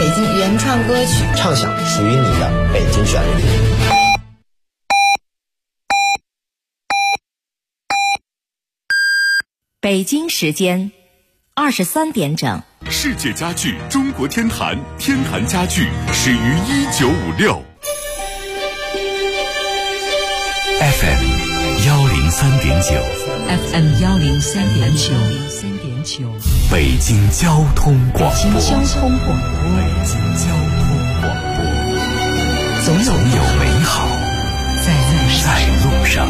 北京原创歌曲， 畅想属于你的北京旋律。 北京时间23点整。 世界家具中国天坛，天坛家具始于1956。FM 103.9，FM 103.9， 北京交通广播， 北京交通广播， 总有美好在路上。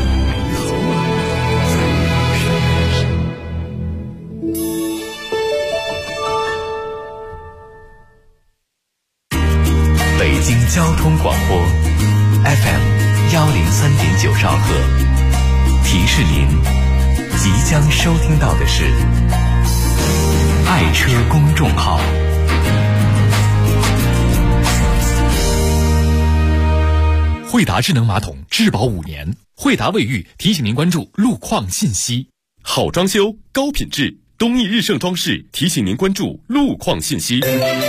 北京交通广播 FM 103.9兆赫，提示您即将收听到的是爱车公众号。惠达智能马桶质保5年，惠达卫浴提醒您关注路况信息。好装修高品质，东义日盛装饰提醒您关注路况信息。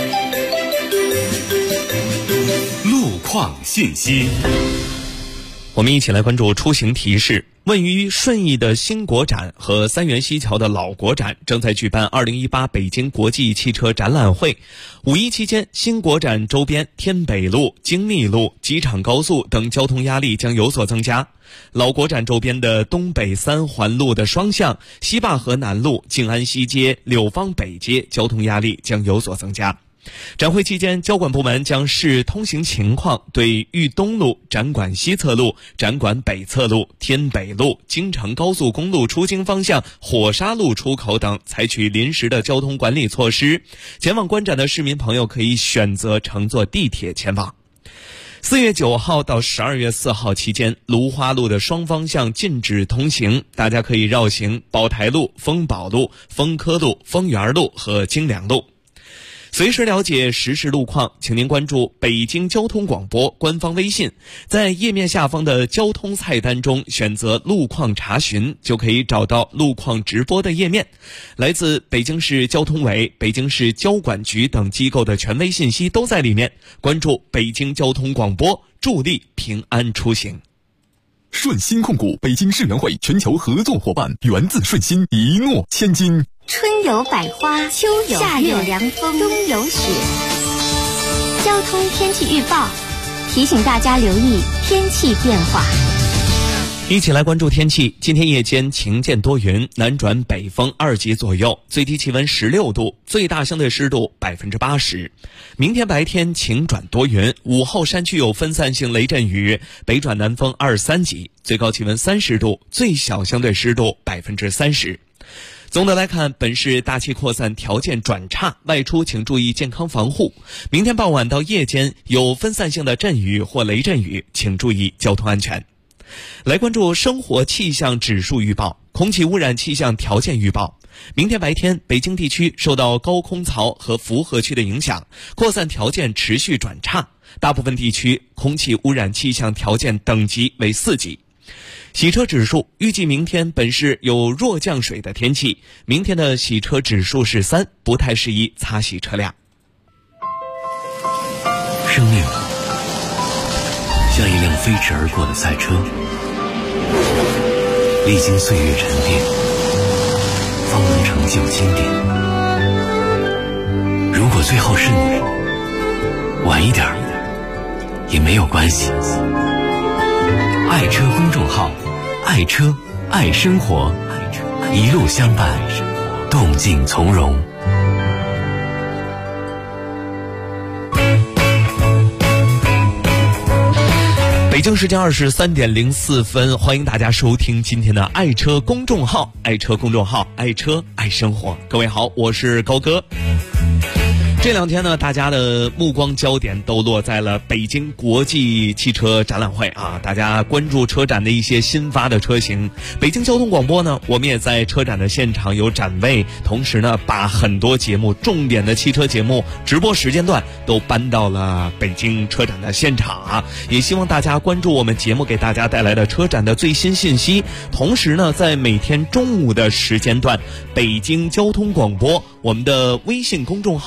路况信息，我们一起来关注出行提示。位于顺义的新国展和三元西桥的老国展正在举办2018北京国际汽车展览会。5·1期间，新国展周边天北路、京密路、机场高速等交通压力将有所增加。老国展周边的东北3环路的双向、西坝河南路、静安西街、柳芳北街交通压力将有所增加。展会期间，交管部门将视通行情况，对豫东路、展馆西侧路、展馆北侧路、天北路、京承高速公路出京方向火沙路出口等采取临时的交通管理措施。前往观展的市民朋友可以选择乘坐地铁前往。4月9号到12月4号期间，芦花路的双方向禁止通行，大家可以绕行宝台路、丰宝路、丰科路、丰源路和京良路。随时了解实时路况，请您关注北京交通广播官方微信，在页面下方的交通菜单中选择路况查询，就可以找到路况直播的页面。来自北京市交通委、北京市交管局等机构的权威信息都在里面。关注北京交通广播，助力平安出行。顺鑫控股北京世园会全球合作伙伴，源自顺鑫，一诺千金。 春有百花，秋有夏有凉风，冬有雪。交通天气预报提醒大家留意天气变化。 一起来关注天气。今天夜间晴间多云，南转北风2级左右，最低气温16度，最大相对湿度80%。明天白天晴转多云，午后山区有分散性雷阵雨，北转南风2-3级，最高气温30度，最小相对湿度30%。总的来看，本市大气扩散条件转差，外出请注意健康防护。明天傍晚到夜间有分散性的阵雨或雷阵雨，请注意交通安全。来关注生活气象指数预报，空气污染气象条件预报。明天白天，北京地区受到高空槽和辐合区的影响，扩散条件持续转差，大部分地区空气污染气象条件等级为4级。洗车指数预计明天本市有弱降水的天气，明天的洗车指数是3，不太适宜擦洗车辆。 生命像一辆飞驰而过的赛车，历经岁月沉淀，方能成就经典。如果最后是你，晚一点也没有关系。爱车公众号，爱车爱生活，一路相伴，动静从容。 北京时间23点04分，欢迎大家收听今天的爱车公众号，爱车公众号，爱车爱生活。各位好，我是高哥。这两天呢，大家的目光焦点都落在了北京国际汽车展览会啊，大家关注车展的一些新发的车型。北京交通广播呢，我们也在车展的现场有展位，同时呢，把很多节目重点的汽车节目直播时间段都搬到了北京车展的现场啊，也希望大家关注我们节目给大家带来的车展的最新信息。同时呢，在每天中午的时间段，北京交通广播我们的微信公众号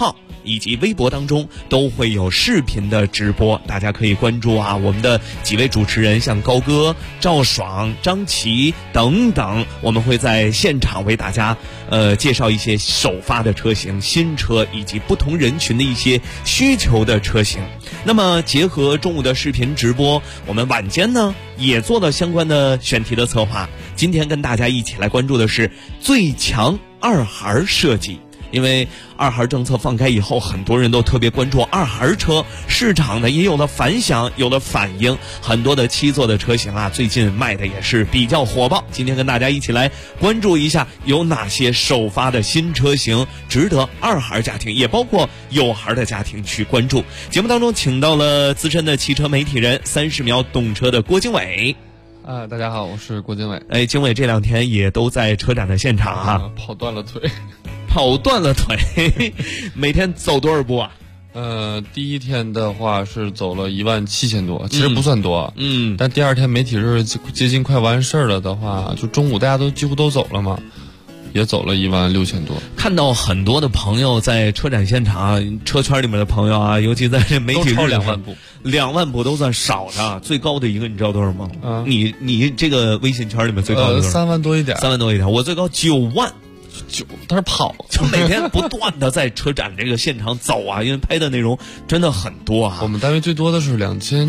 以及微博当中都会有视频的直播，大家可以关注啊我们的几位主持人，像高歌、赵爽、张琪等等，我们会在现场为大家介绍一些首发的车型、新车以及不同人群的一些需求的车型。那么结合中午的视频直播，我们晚间呢也做了相关的选题的策划。今天跟大家一起来关注的是最强二孩设计。因为二孩政策放开以后，很多人都特别关注二孩车，市场呢也有了反响，有了反应，很多的7座的车型啊，最近卖的也是比较火爆。今天跟大家一起来关注一下有哪些首发的新车型值得二孩家庭，也包括有孩的家庭去关注。节目当中请到了资深的汽车媒体人30秒懂车的郭经纬。 大家好，我是郭经纬。 经纬这2天也都在车展的现场啊， 跑断了腿。 跑断了腿，每天走多少步啊？ 第一天的话是走了17000多，其实不算多，但第2天媒体日接近快完事儿了的话，就中午大家都几乎都走了嘛，也走了16000多。 看到很多的朋友在车展现场，车圈里面的朋友啊，尤其在这媒体日都超2万步 ，2万步都算少的，最高的一个你知道多少吗？你这个微信圈里面最高的多少 ？3万多一点 ，3万多一点，我最高9万。 但是跑就每天不断的在车展这个现场走啊，因为拍的内容真的很多啊。 我们单位最多的是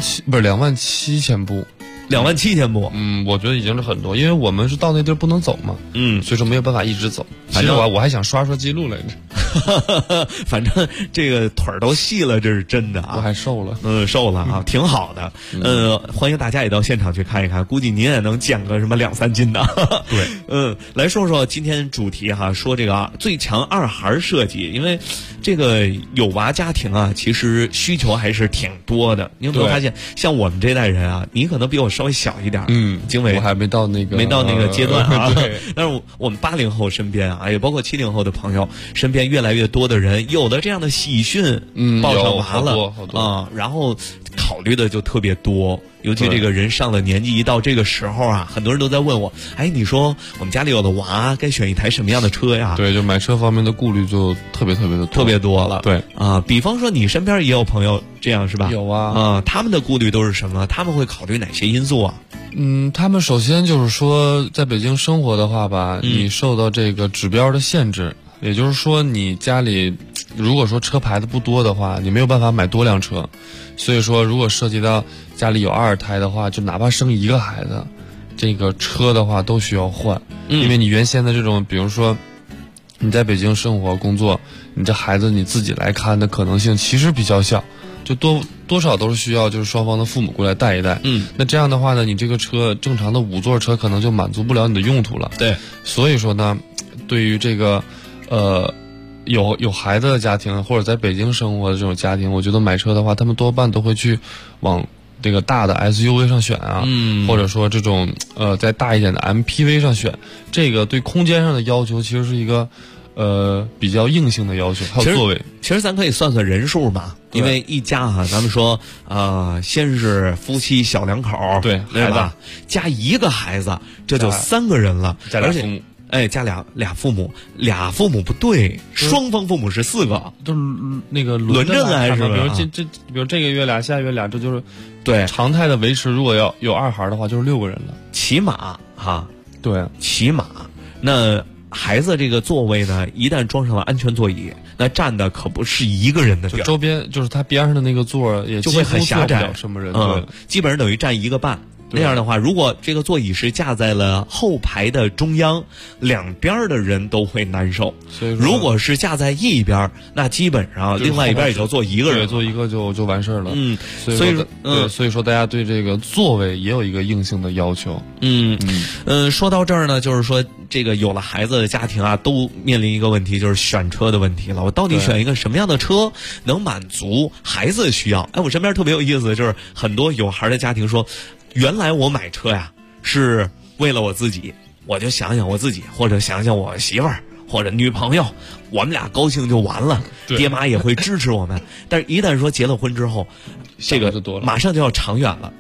27000步 ，27000步。 我觉得已经是很多，因为我们是到那地儿不能走嘛，所以说没有办法一直走。反正我还想刷记录来着。 反正这个腿儿都细了，这是真的啊。 我还瘦了， 瘦了啊，挺好的。欢迎大家也到现场去看一看，估计您也能减个什么2-3斤的。 对， 来说说今天主题哈，说这个最强二孩设计，因为这个有娃家庭啊，其实需求还是挺多的。你有没有发现，像我们这代人啊，你可能比我稍微小一点，经纬我还没到那个阶段啊。但是我们80后身边啊，也包括70后的朋友身边，越来越多的人有了这样的喜讯，抱上娃了好多啊，然后考虑的就特别多。尤其这个人上了年纪，一到这个时候啊，很多人都在问我，你说我们家里有了娃，该选一台什么样的车呀？ 对，就买车方面的顾虑就特别多了。 对啊，比方说你身边也有朋友这样是吧？ 有啊， 他们的顾虑都是什么？他们会考虑哪些因素啊？ 他们首先就是说，在北京生活的话吧，你受到这个指标的限制，也就是说，你家里如果说车牌子不多的话，你没有办法买多辆车，所以说如果涉及到家里有2胎的话，就哪怕生1个孩子，这个车的话都需要换，因为你原先的这种，比如说你在北京生活工作，你这孩子你自己来看的可能性其实比较小，就多少都是需要就是双方的父母过来带一带。那这样的话呢，你这个车正常的5座车可能就满足不了你的用途了。 对， 所以说呢，对于这个有孩子的家庭或者在北京生活的这种家庭，我觉得买车的话，他们多半都会去往这个大的 SUV 上选啊，或者说这种再大一点的 MPV 上选。这个对空间上的要求其实是一个比较硬性的要求，还有座位。 其实咱可以算算人数嘛，因为一家哈，咱们说先是夫妻小2口， 对吧？加1个孩子，这就3个人了， 加俩父母。 加俩父母，俩父母不对，双方父母是4个， 都是那个轮着来是吧？ 比如这个月俩，下个月俩，这就是对常态的维持。如果要有2孩的话，就是6个人了， 起码哈。 对， 起码那孩子这个座位呢，一旦装上了安全座椅，那站的可不是1个人的地儿， 周边就是他边上的那个座也就会很狭窄， 什么人基本上等于站1个半。那样的话，如果这个座椅是架在了后排的中央，两边的人都会难受。 所以如果是架在一边，那基本上另外一边也就坐1个人， 坐1个就完事儿了。所以说大家对这个座位也有一个硬性的要求。 说到这儿呢，就是说这个有了孩子的家庭啊，都面临一个问题，就是选车的问题了。我到底选一个什么样的车能满足孩子的需要？我身边特别有意思的就是很多有孩的家庭说，原来我买车呀是为了我自己，我就想想我自己，或者想想我媳妇儿或者女朋友，我们俩高兴就完了，爹妈也会支持我们。但是一旦说结了婚之后，这个马上就要长远了。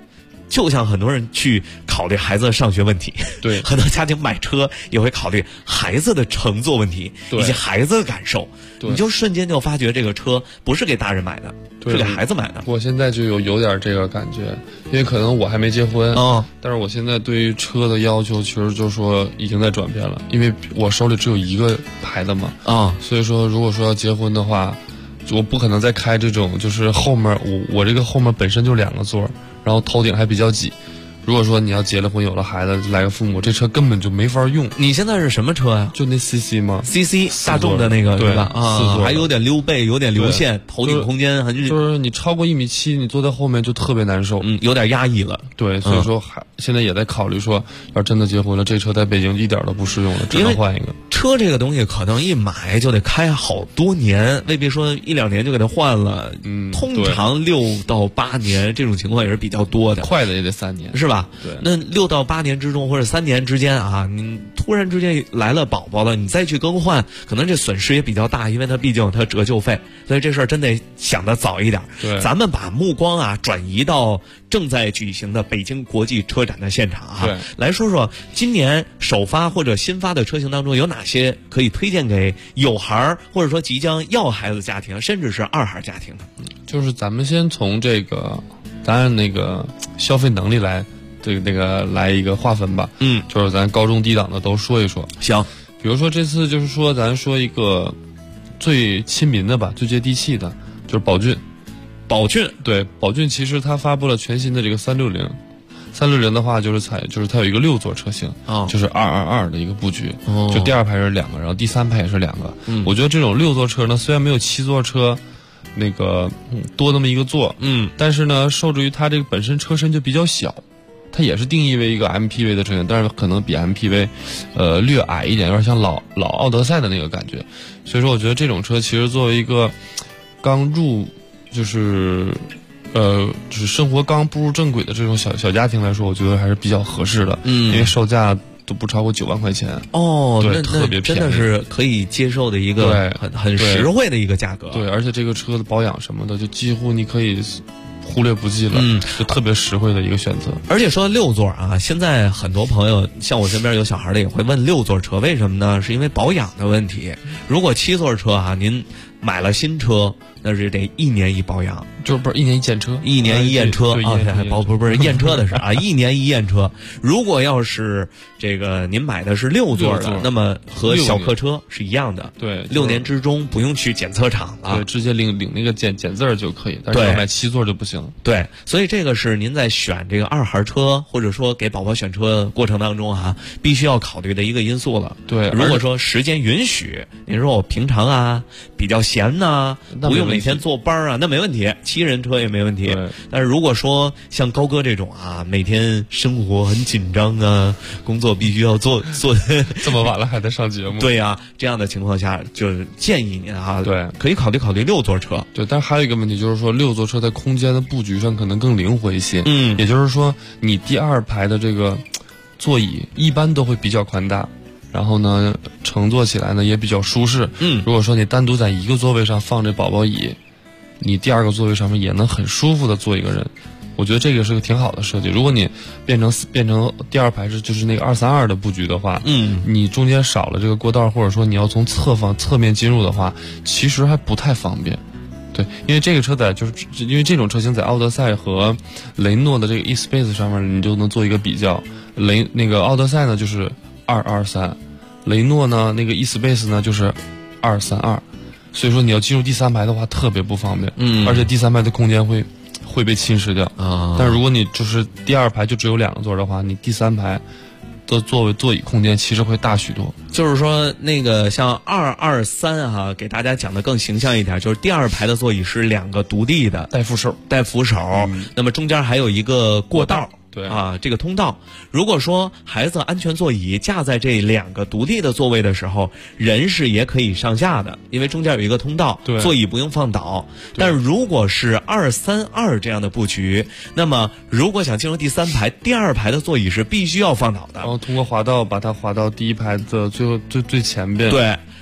就像很多人去考虑孩子的上学问题， 对， 很多家庭买车也会考虑孩子的乘坐问题以及孩子的感受，你就瞬间就发觉这个车不是给大人买的，是给孩子买的。 我现在就有点这个感觉，因为可能我还没结婚，但是我现在对于车的要求其实就是说已经在转变了，因为我手里只有一个牌子嘛，所以说如果说要结婚的话，我不可能再开这种就是后面我这个后面本身就2个座，然后头顶还比较挤。如果说你要结了婚有了孩子来个父母，这车根本就没法用。 你现在是什么车呀？ 就那 CC 吗 ？CC 大众的那个对吧？还有点溜背，有点流线，头顶空间就是你超过1.7米，你坐在后面就特别难受， 有点压抑了。 对，所以说现在也在考虑说，要真的结婚了，这车在北京一点都不适用了，只能换一个。 车这个东西可能一买就得开好多年，未必说1-2年就给它换了。通常6到8年这种情况也是比较多的， 快的也得3年， 是吧？ 对， 那6到8年之中或者3年之间啊，你突然之间来了宝宝了，你再去更换，可能这损失也比较大，因为它毕竟有它折旧费，所以这事儿真得想得早一点。 对， 咱们把目光啊转移到正在举行的北京国际车展的现场啊， 对， 来说说今年首发或者新发的车型当中有哪些可以推荐给有孩或者说即将要孩子家庭，甚至是2孩家庭的。 就是咱们先从这个咱按那个消费能力来来一个划分吧，就是咱高中低档的都说一说。 行， 比如说这次就是说咱说一个最亲民的吧，最接地气的，就是宝骏。对，宝骏其实它发布了全新的这个360的话就是它有一个6座车型，就是222的一个布局，就第2排是2个，然后第3排也是2个。我觉得这种6座车呢，虽然没有7座车那个多那么一个座，但是呢，受制于它这个本身车身就比较小。它也是定义为一个 MPV 的车型，但是可能比 MPV，略矮一点，有点像老奥德赛的那个感觉。所以说，我觉得这种车其实作为一个刚入，就是生活刚步入正轨的这种小家庭来说，我觉得还是比较合适的。因为售价都不超过9万块钱。 对， 特别便宜， 真的是可以接受的一个很实惠的一个价格。 对，而且这个车的保养什么的，就几乎你可以忽略不计了，就特别实惠的一个选择。 而且说6座啊，现在很多朋友像我身边有小孩的也会问6座车，为什么呢？是因为保养的问题。如果7座车啊，您买了新车，那是得1年1保养， 就是不是1年1检车 ，1年1验车啊，不是验车的是啊，1年1验车。如果要是这个您买的是6座的，那么和小客车是一样的， 对 ，6年之中不用去检测厂了， 对，直接领那个检字就可以，但是要买7座就不行。 对，所以这个是您在选这个2孩车或者说给宝宝选车过程当中啊，必须要考虑的一个因素了。 对， 如果说时间允许，您说我平常啊比较闲呐，不用每天坐班啊，那没问题，7人车也没问题。但是如果说像高哥这种啊，每天生活很紧张啊，工作必须要做这么晚了还在上节目， 对呀，这样的情况下，就是建议您啊， 对， 可以考虑6座车。 对，但是还有一个问题就是说，6座车在空间的布局上可能更灵活一些。也就是说，你第2排的这个座椅一般都会比较宽大。然后呢，乘坐起来呢也比较舒适。如果说你单独在一个座位上放这宝宝椅，你第2个座位上面也能很舒服的坐一个人，我觉得这个是个挺好的设计。如果你变成第2排就是那个232的布局的话，你中间少了这个过道，或者说你要从侧面进入的话，其实还不太方便。对，因为这个车在因为这种车型在奥德赛和雷诺的这个 eSpace 上面，你就能做一个比较。那个奥德赛呢就是223，雷诺呢那个 eSpace 呢就是232，所以说你要进入第3排的话特别不方便，而且第3排的空间会被侵蚀掉啊。但是如果你就是第2排就只有2个座的话，你第3排的座椅空间其实会大许多。 就是说那个像223啊，给大家讲的更形象一点，就是第2排的座椅是2个独立的， 带扶手， 那么中间还有一个过道。 对啊，这个通道，如果说孩子安全座椅架在这2个独立的座位的时候，人是也可以上下的，因为中间有一个通道，座椅不用放倒。但是如果是232这样的布局，那么如果想进入第3排，第2排的座椅是必须要放倒的， 然后通过滑道把它滑到第1排的最前边。 对。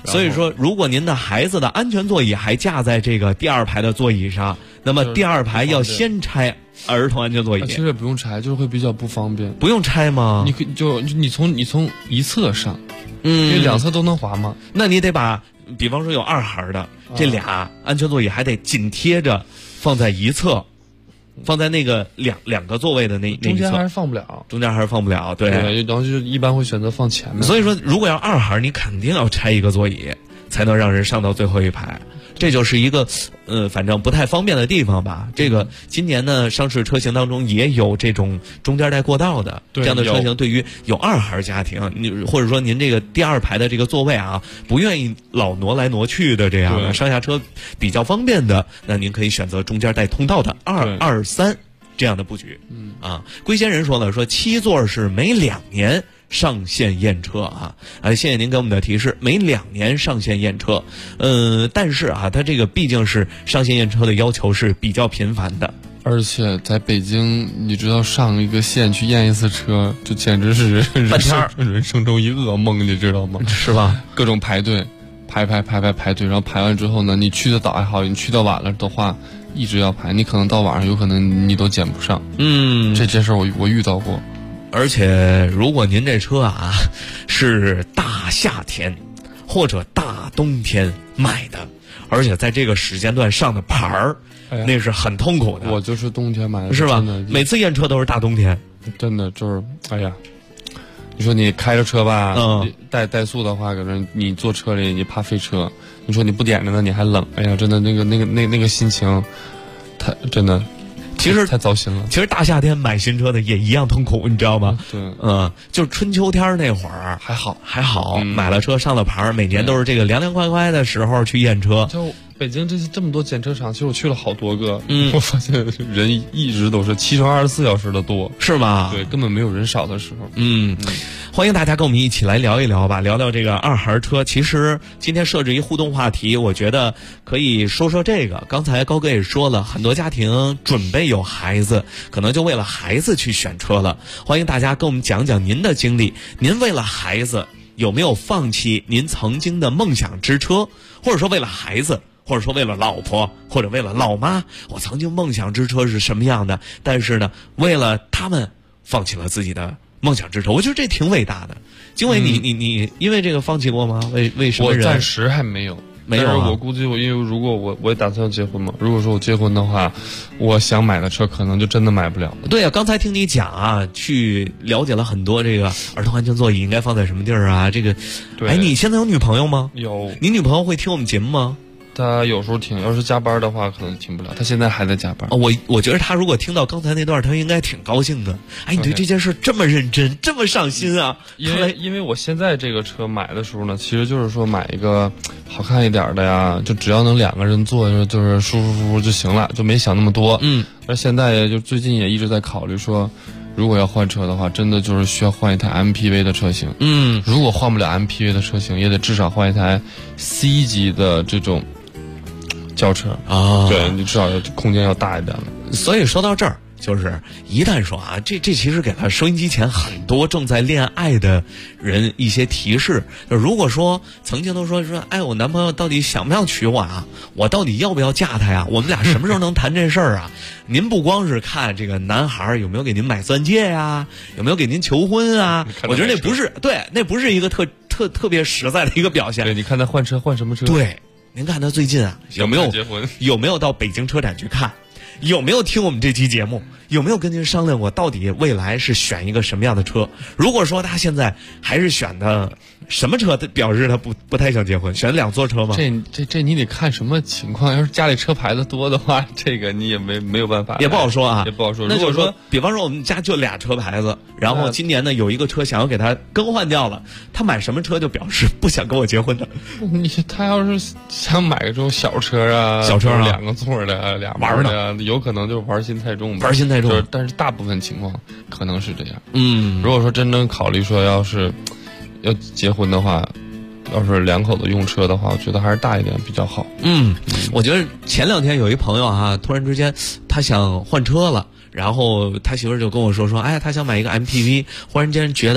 所以说，如果您的孩子的安全座椅还架在这个第2排的座椅上，那么第2排要先拆儿童安全座椅。 其实也不用拆，就是会比较不方便。 不用拆吗？ 你可以你从一侧上，因为2侧都能滑嘛。 那你得把，比方说有2孩的，这俩安全座椅还得紧贴着放在一侧。放在那个两个座位的那一侧， 中间还是放不了， 对， 然后就一般会选择放前面。 所以说，如果要2孩，你肯定要拆一个座椅，才能让人上到最后一排。这就是一个反正不太方便的地方吧。这个今年呢，上市车型当中也有这种中间带过道的这样的车型。对于有2孩家庭，或者说您这个第2排的这个座位啊，不愿意老挪来挪去的这样的上下车比较方便的，那您可以选择中间带通道的2、2、3这样的布局。龟仙人说了，说7座是每2年上线验车啊！谢谢您给我们的提示，每2年上线验车。但是啊，它这个毕竟是上线验车的要求是比较频繁的， 而且在北京，你知道上一个县去验一次车，就简直是人生中一噩梦，你知道吗？ 是吧？ 各种排队，排队，然后排完之后呢，你去的早还好，你去的晚了的话，一直要排，你可能到晚上有可能你都捡不上。这件事我遇到过。 而且，如果您这车啊是大夏天或者大冬天买的，而且在这个时间段上的牌儿，那是很痛苦的。 我就是冬天买的， 是吧？每次验车都是大冬天， 真的就是，哎呀，你说你开着车吧，怠速的话，可能你坐车里你怕飞车，你说你不点着呢，你还冷，哎呀，真的那个心情，太真的。其实太糟心了。 其实大夏天买新车的也一样痛苦，你知道吗？ 对， 就是春秋天那会儿还好， 买了车上了牌，每年都是这个凉凉快快的时候去验车。 就北京这么多检测场，其实我去了好多个，我发现人一直都是7乘24小时的多， 是吧？ 对，根本没有人少的时候。 欢迎大家跟我们一起来聊一聊吧，聊聊这个2孩车。其实今天设置一互动话题，我觉得可以说说这个。刚才高哥也说了，很多家庭准备有孩子，可能就为了孩子去选车了。欢迎大家跟我们讲讲您的经历，您为了孩子有没有放弃您曾经的梦想之车，或者说为了孩子，或者说为了老婆，或者为了老妈，我曾经梦想之车是什么样的，但是呢，为了他们放弃了自己的梦想之车。我觉得这挺伟大的。经纬，你因为这个放弃过吗？为什么？ 我暂时还没有。 没有我估计因为如果我也打算要结婚嘛，如果说我结婚的话，我想买的车可能就真的买不了。 对啊，刚才听你讲啊，去了解了很多这个儿童安全座椅应该放在什么地儿啊，这个。 对。 你现在有女朋友吗？ 有。 你女朋友会听我们节目吗？ 他有时候听，要是加班的话可能听不了。他现在还在加班。 我觉得他如果听到刚才那段，他应该挺高兴的。你对这件事这么认真，这么上心啊！ 因为我现在这个车买的时候呢，其实就是说买一个好看一点的呀，就只要能2个人坐，就是舒舒服服就行了，就没想那么多。而现在也就最近也一直在考虑说，如果要换车的话，真的就是需要换一台 MPV 的车型。如果换不了 MPV 的车型，也得至少换一台 C 级的这种轿车啊，对，你至少空间要大一点了。 所以说到这儿，就是一旦说啊，这其实给了收音机前很多正在恋爱的人一些提示。就如果说曾经都说，我男朋友到底想不想娶我啊？我到底要不要嫁他呀？我们俩什么时候能谈这事儿啊？您不光是看这个男孩有没有给您买钻戒呀，有没有给您求婚啊？我觉得那不是一个特别实在的一个表现。 对，你看他换车换什么车？ 对。您看他最近啊，有没有到北京车展去看？有没有听我们这期节目？有没有跟您商量过到底未来是选一个什么样的车？如果说他现在还是选的什么车，表示他不太想结婚，选2座车吗？ 这你得看什么情况。要是家里车牌子多的话，这个你也没有办法， 也不好说啊， 也不好说。 如果说，比方说我们家就2车牌子，然后今年呢有一个车想要给他更换掉了，他买什么车就表示不想跟我结婚的。 他要是想买个这种小车啊，2个座的俩玩的，有可能就是玩心太重吧。但是大部分情况可能是这样。如果说真正考虑说要结婚的话，要是2口子用车的话，我觉得还是大一点比较好。 我觉得前2天有一朋友啊，突然之间他想换车了，然后他媳妇就跟我说，他想买一个 MPV， 忽然间觉得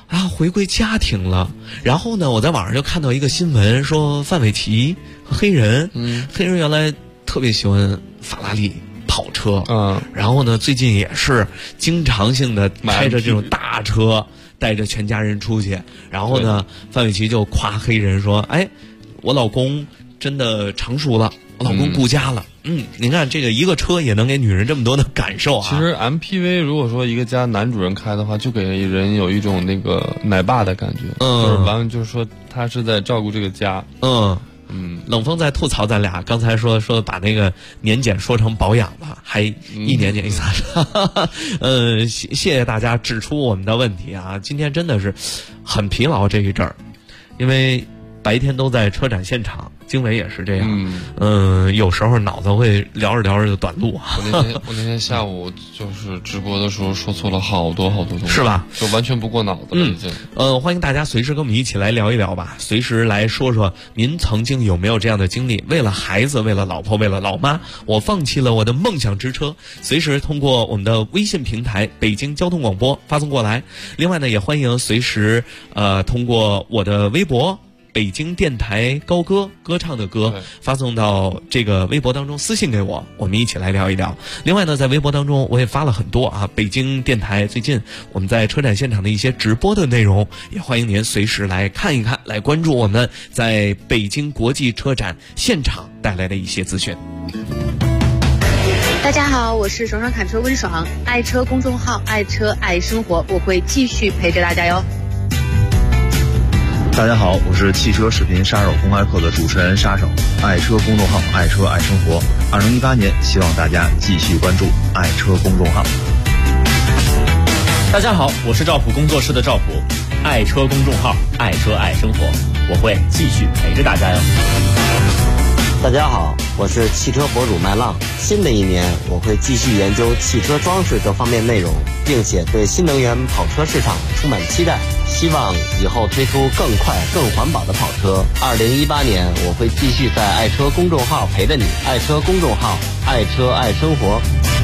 回归家庭了。然后呢，我在网上就看到一个新闻，说范玮琪和黑人，黑人原来特别喜欢法拉利跑车，然后呢，最近也是经常性的开着这种大车，带着全家人出去。然后呢，范玮琪就夸黑人说：“哎，我老公真的成熟了，我老公顾家了。”您看这个一个车也能给女人这么多的感受啊。 其实 MPV 如果说一个家男主人开的话，就给人有一种那个奶爸的感觉，就是说他是在照顾这个家。 冷风在吐槽咱俩，刚才说把那个年检说成保养了，还一年检一次。谢谢大家指出我们的问题啊！今天真的是很疲劳这一阵儿，因为白天都在车展现场，经纬也是这样。有时候脑子会聊着聊着就短路啊。 我那天下午就是直播的时候说错了好多东西， 是吧？ 就完全不过脑子了已经。 欢迎大家随时跟我们一起来聊一聊吧，随时来说说您曾经有没有这样的经历，为了孩子，为了老婆，为了老妈，我放弃了我的梦想之车。随时通过我们的微信平台北京交通广播发送过来。另外呢，也欢迎随时通过我的微博北京电台高歌，歌唱的歌，发送到这个微博当中，私信给我，我们一起来聊一聊。另外呢，在微博当中我也发了很多北京电台最近我们在车展现场的一些直播的内容，也欢迎您随时来看一看，来关注我们在北京国际车展现场带来的一些资讯。 大家好，我是爽爽侃车温爽，爱车公众号爱车爱生活，我会继续陪着大家哟。 大家好，我是汽车视频杀手公开课的主持人杀手，爱车公众号爱车爱生活。2018年，希望大家继续关注爱车公众号。 大家好，我是赵普工作室的赵普，爱车公众号爱车爱生活，我会继续陪着大家哟。 大家好，我是汽车博主麦浪。新的一年，我会继续研究汽车装饰这方面内容，并且对新能源跑车市场充满期待，希望以后推出更快更环保的跑车。2018年，我会继续在爱车公众号陪着你，爱车公众号爱车爱生活。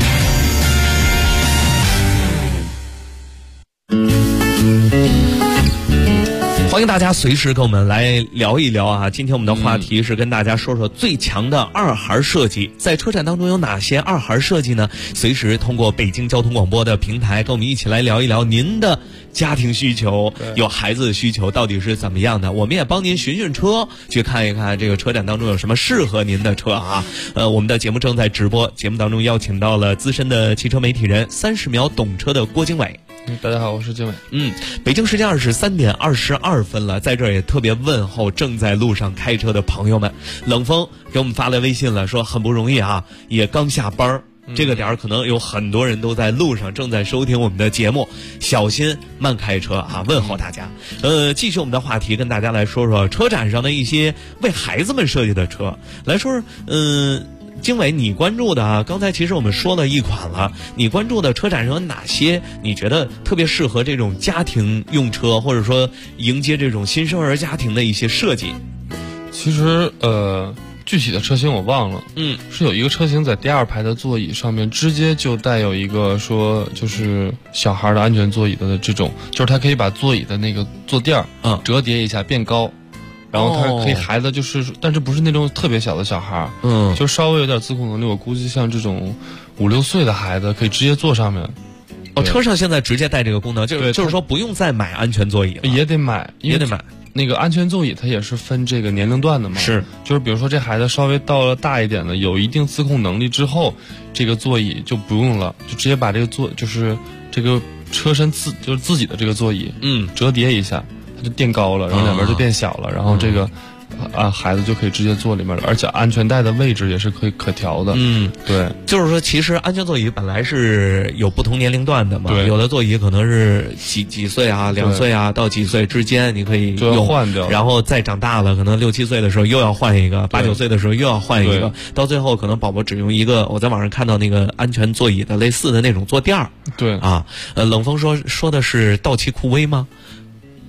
欢迎大家随时跟我们来聊一聊啊！今天我们的话题是跟大家说说最强的二孩设计，在车展当中有哪些二孩设计呢？随时通过北京交通广播的平台跟我们一起来聊一聊您的家庭需求，有孩子的需求到底是怎么样的，我们也帮您寻车，去看一看这个车展当中有什么适合您的车啊。我们的节目正在直播，节目当中邀请到了资深的汽车媒体人30秒懂车的郭经纬。 大家好，我是经纬。 北京时间23点22分了，在这儿也特别问候正在路上开车的朋友们。冷风给我们发来微信了，说很不容易啊，也刚下班，这个点儿可能有很多人都在路上正在收听我们的节目，小心慢开车啊！问候大家。继续我们的话题，跟大家来说说车展上的一些为孩子们设计的车。来说经纬，你关注的啊，刚才其实我们说了一款了，你关注的车展上有哪些你觉得特别适合这种家庭用车，或者说迎接这种新生儿家庭的一些设计？ 其实具体的车型我忘了，是有一个车型在第二排的座椅上面直接就带有一个说就是小孩的安全座椅的这种，就是它可以把座椅的那个坐垫折叠一下变高。然后它可以孩子就是，但是不是那种特别小的小孩，就稍微有点自控能力，我估计像这种5、6岁的孩子可以直接坐上面。 车上现在直接带这个功能，就是说不用再买安全座椅了， 也得买。那个安全座椅它也是分这个年龄段的嘛， 是， 就是比如说这孩子稍微到了大一点的，有一定自控能力之后，这个座椅就不用了，就直接把这个就是这个车身就是自己的这个座椅，折叠一下。就垫高了，然后两边就变小了，然后这个孩子就可以直接坐里面了，而且安全带的位置也是可调的。对， 就是说其实安全座椅本来是有不同年龄段的嘛，有的座椅可能是几岁啊，2岁啊到几岁之间你可以用换掉， 然后再长大了可能6、7岁的时候又要换一个，8、9岁的时候又要换一个，到最后可能宝宝只用一个。我在网上看到那个安全座椅的类似的那种坐垫儿。 对啊，冷风说的是道奇酷威吗？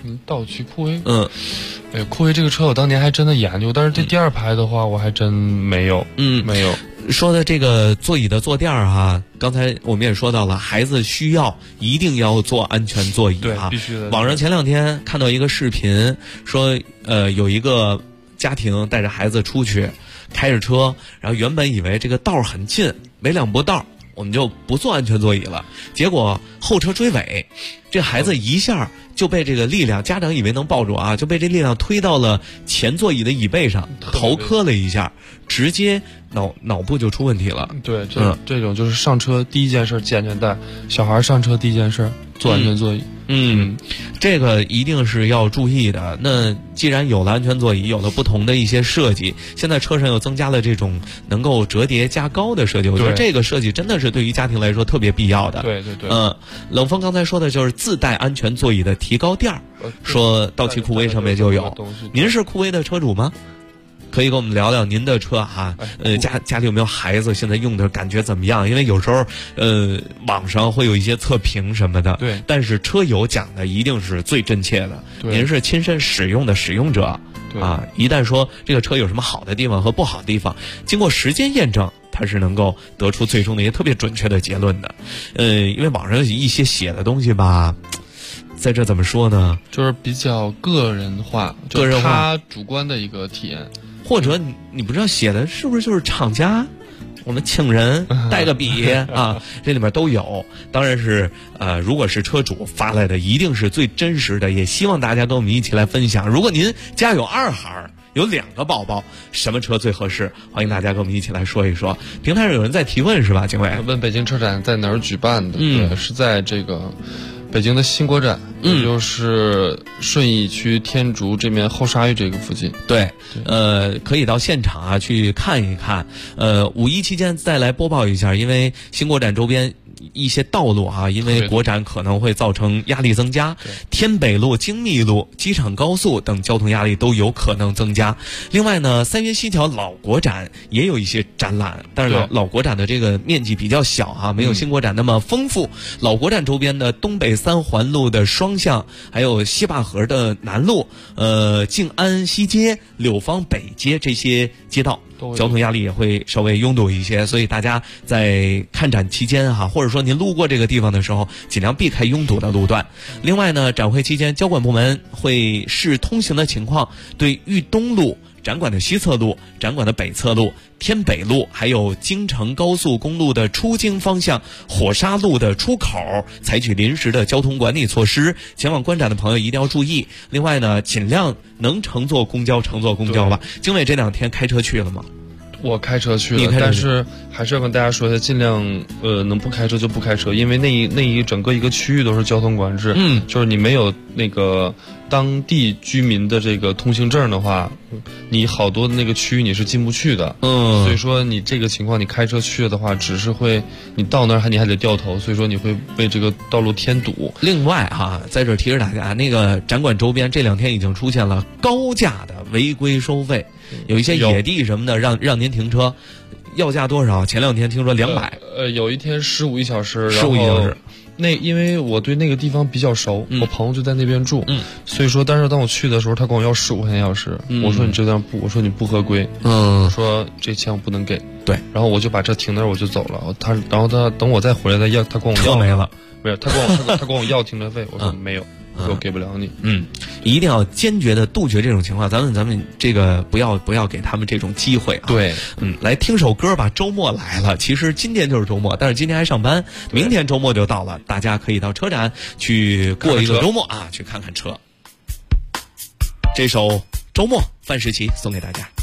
道奇酷威，酷威这个车我当年还真的研究，但是这第二排的话我还真没有，没有。 说的这个座椅的坐垫啊，刚才我们也说到了，孩子需要一定要坐安全座椅啊， 必须的。 网上前2天看到一个视频，说有一个家庭带着孩子出去，开着车，然后原本以为这个道很近，没2步道我们就不坐安全座椅了，结果后车追尾，这孩子一下就被这个力量，家长以为能抱住啊，就被这力量推到了前座椅的椅背上，头磕了一下，直接脑部就出问题了。 对，这种就是上车第一件事系安全带，小孩上车第一件事坐安全座椅。 这个一定是要注意的。那既然有了安全座椅，有了不同的一些设计，现在车上又增加了这种能够折叠加高的设计，我觉得这个设计真的是对于家庭来说特别必要的。 对。 冷锋刚才说的就是自带安全座椅的提高垫儿，说道奇酷威上面就有。您是酷威的车主吗？可以跟我们聊聊您的车啊，家里有没有孩子？现在用的感觉怎么样？因为有时候网上会有一些测评什么的， 对， 但是车友讲的一定是最真切的。您是亲身使用的使用者啊，一旦说这个车有什么好的地方和不好的地方，经过时间验证，它是能够得出最终的一些特别准确的结论的。因为网上有一些写的东西吧，在这怎么说呢？ 就是比较个人化，就是他主观的一个体验。 或者你不知道写的是不是就是厂家，我们请人带个笔啊，这里面都有。当然是如果是车主发来的，一定是最真实的，也希望大家跟我们一起来分享。如果您家有2孩，有2个宝宝，什么车最合适？欢迎大家跟我们一起来说一说。平台上有人在提问是吧，警卫？ 问北京车展在哪儿举办的？对，是在这个北京的新国展，也就是顺义区天竺这边后沙峪这个附近。 对，可以到现场啊去看一看。5一期间再来播报一下，因为新国展周边一些道路啊，因为国展可能会造成压力增加，天北路、京密路、机场高速等交通压力都有可能增加。另外呢，三元西桥老国展也有一些展览，但是老国展的这个面积比较小啊，没有新国展那么丰富。老国展周边的东北3环路的双向，还有西坝河的南路、静安西街、柳坊北街这些街道，交通压力也会稍微拥堵一些，所以大家在看展期间或者说您路过这个地方的时候，尽量避开拥堵的路段。另外呢，展会期间交管部门会视通行的情况，对豫东路、展馆的西侧路、展馆的北侧路、天北路，还有京承高速公路的出京方向火沙路的出口采取临时的交通管理措施，前往观展的朋友一定要注意。另外呢，尽量能乘坐公交吧。经纬这2天开车去了吗？ 我开车去了，但是还是要跟大家说一下，尽量能不开车就不开车，因为那一整个一个区域都是交通管制，就是你没有那个当地居民的这个通行证的话，你好多的那个区域你是进不去的，所以说你这个情况你开车去了的话，只是会你到那儿你还得掉头，所以说你会为这个道路添堵。 另外在这儿提示大家，那个展馆周边这2天已经出现了高价的违规收费，有一些野地什么的让您停车，要价多少？前2天听说200， 有一天15一小时 ，15一小时。 因为我对那个地方比较熟，我朋友就在那边住，所以说，但是当我去的时候，他管我要15块钱钥匙，我说你这样不，我说你不合规，我说这钱我不能给， 对， 然后我就把车停那儿，我就走了。然后他等我再回来，他管我要车没了， 没有，他管我要停车费，我说没有。我给不了你。 一定要坚决的杜绝这种情况，咱们这个不要给他们这种机会啊。 对， 来听首歌吧。周末来了，其实今天就是周末，但是今天还上班，明天周末就到了，大家可以到车展去过一个周末啊，去看看车。这首周末范世琦送给大家。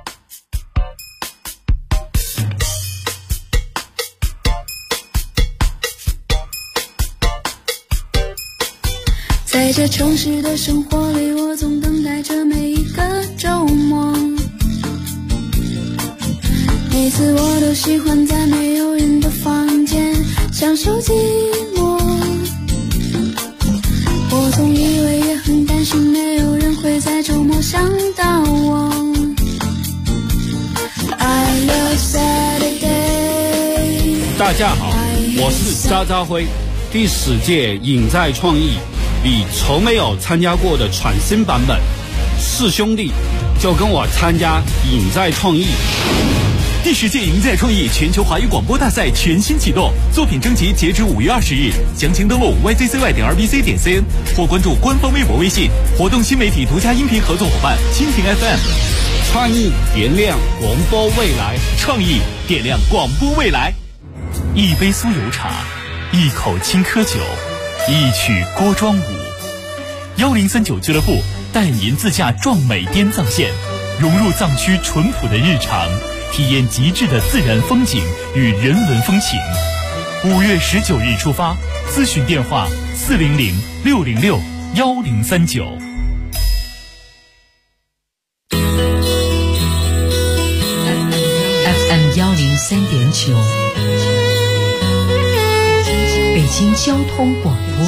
在这城市的生活里，我总等待着每一个周末。每次我都喜欢在没有人的房间享受寂寞。我总以为也很担心没有人会在周末想到我。I love Saturday。 大家好，我是渣渣辉，第10届影在创意比从没有参加过的全新版本。是兄弟，就跟我参加赢在创意。 第10届赢在创意全球华语广播大赛全新启动，作品征集截止5月20日，详情登录 yccy.rbc.cn 或关注官方微博、微信。活动新媒体独家音频合作伙伴蜻蜓 FM。 创意点亮广播未来， 创意点亮广播未来。一杯酥油茶，一口青稞酒，一曲郭庄舞。1039俱乐部带您自驾壮美滇藏线，融入藏区淳朴的日常，体验极致的自然风景与人文风情。5月19日出发，咨询电话400-606-1039。 FM 103.9，北京交通广播。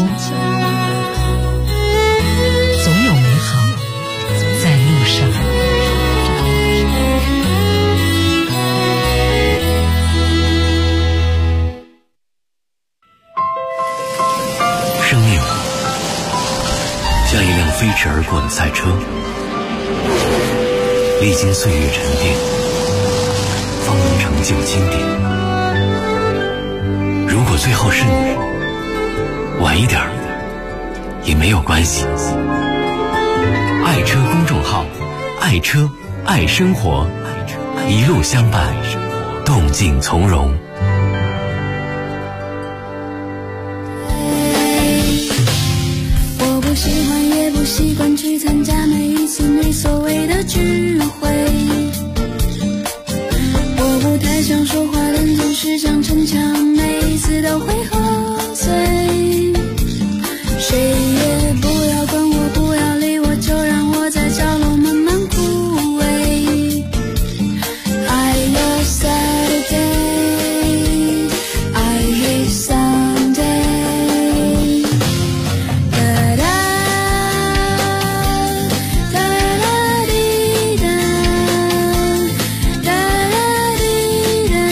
总有美好在路上。 生命像一辆飞驰而过的赛车，历经岁月沉淀，方能成就经典。如果最后是你，晚一点也没有关系。爱车公众号，爱车爱生活，一路相伴，动静从容。 我不喜欢也不习惯去参加每一次你所谓的聚会，我不太想说话，但总是想逞强，每一次都会喝醉。谁也不要管我，不要理我，就让我在角落慢慢枯萎。I love Saturday, I hate Sunday. Da da da da dee da, da da dee da,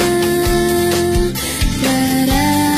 da da.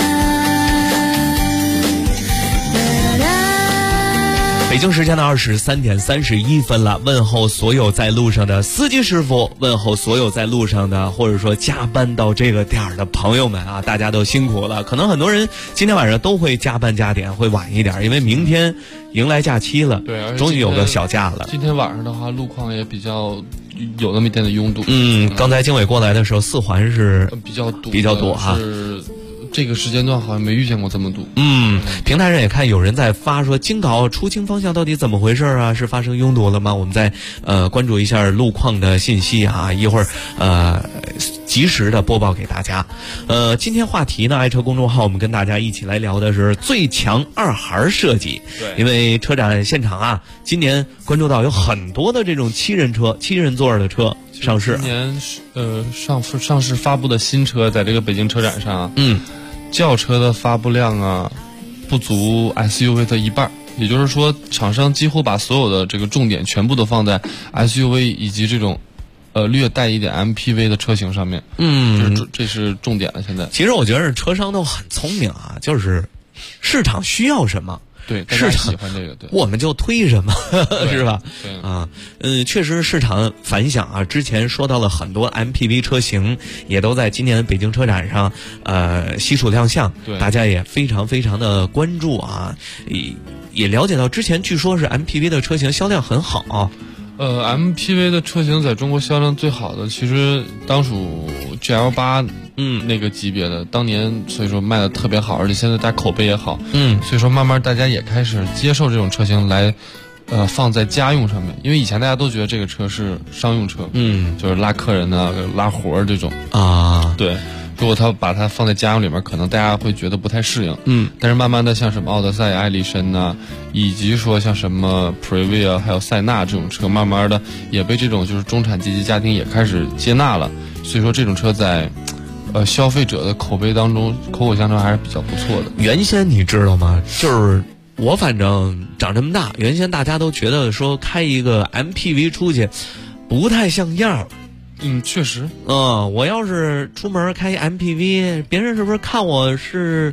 北京时间的23点31分了，问候所有在路上的司机师傅，问候所有在路上的或者说加班到这个点儿的朋友们啊，大家都辛苦了。可能很多人今天晚上都会加班加点，会晚一点，因为明天迎来假期了， 对， 终于有个小假了。 今天晚上的话，路况也比较有那么一点的拥堵。 刚才经纬过来的时候，4环是比较堵， 比较堵哈。 是这个时间段好像没遇见过这么堵。 平台上也看有人在发说京搞出京方向到底怎么回事啊？是发生拥堵了吗？我们再关注一下路况的信息啊，一会儿及时的播报给大家。今天话题呢，爱车公众号我们跟大家一起来聊的是最强二孩设计。 对， 因为车展现场啊，今年关注到有很多的这种7人车、7人座的车上市。 今年上市发布的新车在这个北京车展上，轿车的发布量啊不足 SUV 的一半，也就是说厂商几乎把所有的这个重点全部都放在 SUV 以及这种略带一点 MPV 的车型上面。这是重点了。现在其实我觉得车商都很聪明啊，就是市场需要什么， 对， 市场喜欢这个，对， 我们就推什么，是吧？ 对啊，确实市场反响啊，之前说到了很多 MPV 车型，也都在今年北京车展上悉数亮相， 对， 大家也非常非常的关注啊，也了解到之前据说是 MPV 的车型销量很好。 MPV 的车型在中国销量最好的，其实当属 GL8，那个级别的，当年所以说卖的特别好，而且现在大家口碑也好，所以说慢慢大家也开始接受这种车型来，放在家用上面，因为以前大家都觉得这个车是商用车，就是拉客人啊、拉活儿这种啊，对。如果他把它放在家用里面，可能大家会觉得不太适应。但是慢慢的，像什么奥德赛、艾力绅呐，以及说像什么 Previa 还有塞纳这种车，慢慢的也被这种就是中产阶级家庭也开始接纳了。所以说这种车在消费者的口碑当中，口口相传还是比较不错的。 原先你知道吗？就是我反正长这么大，原先大家都觉得说开一个 MPV 出去不太像样。 确实。 我要是出门开 MPV，别人是不是看我是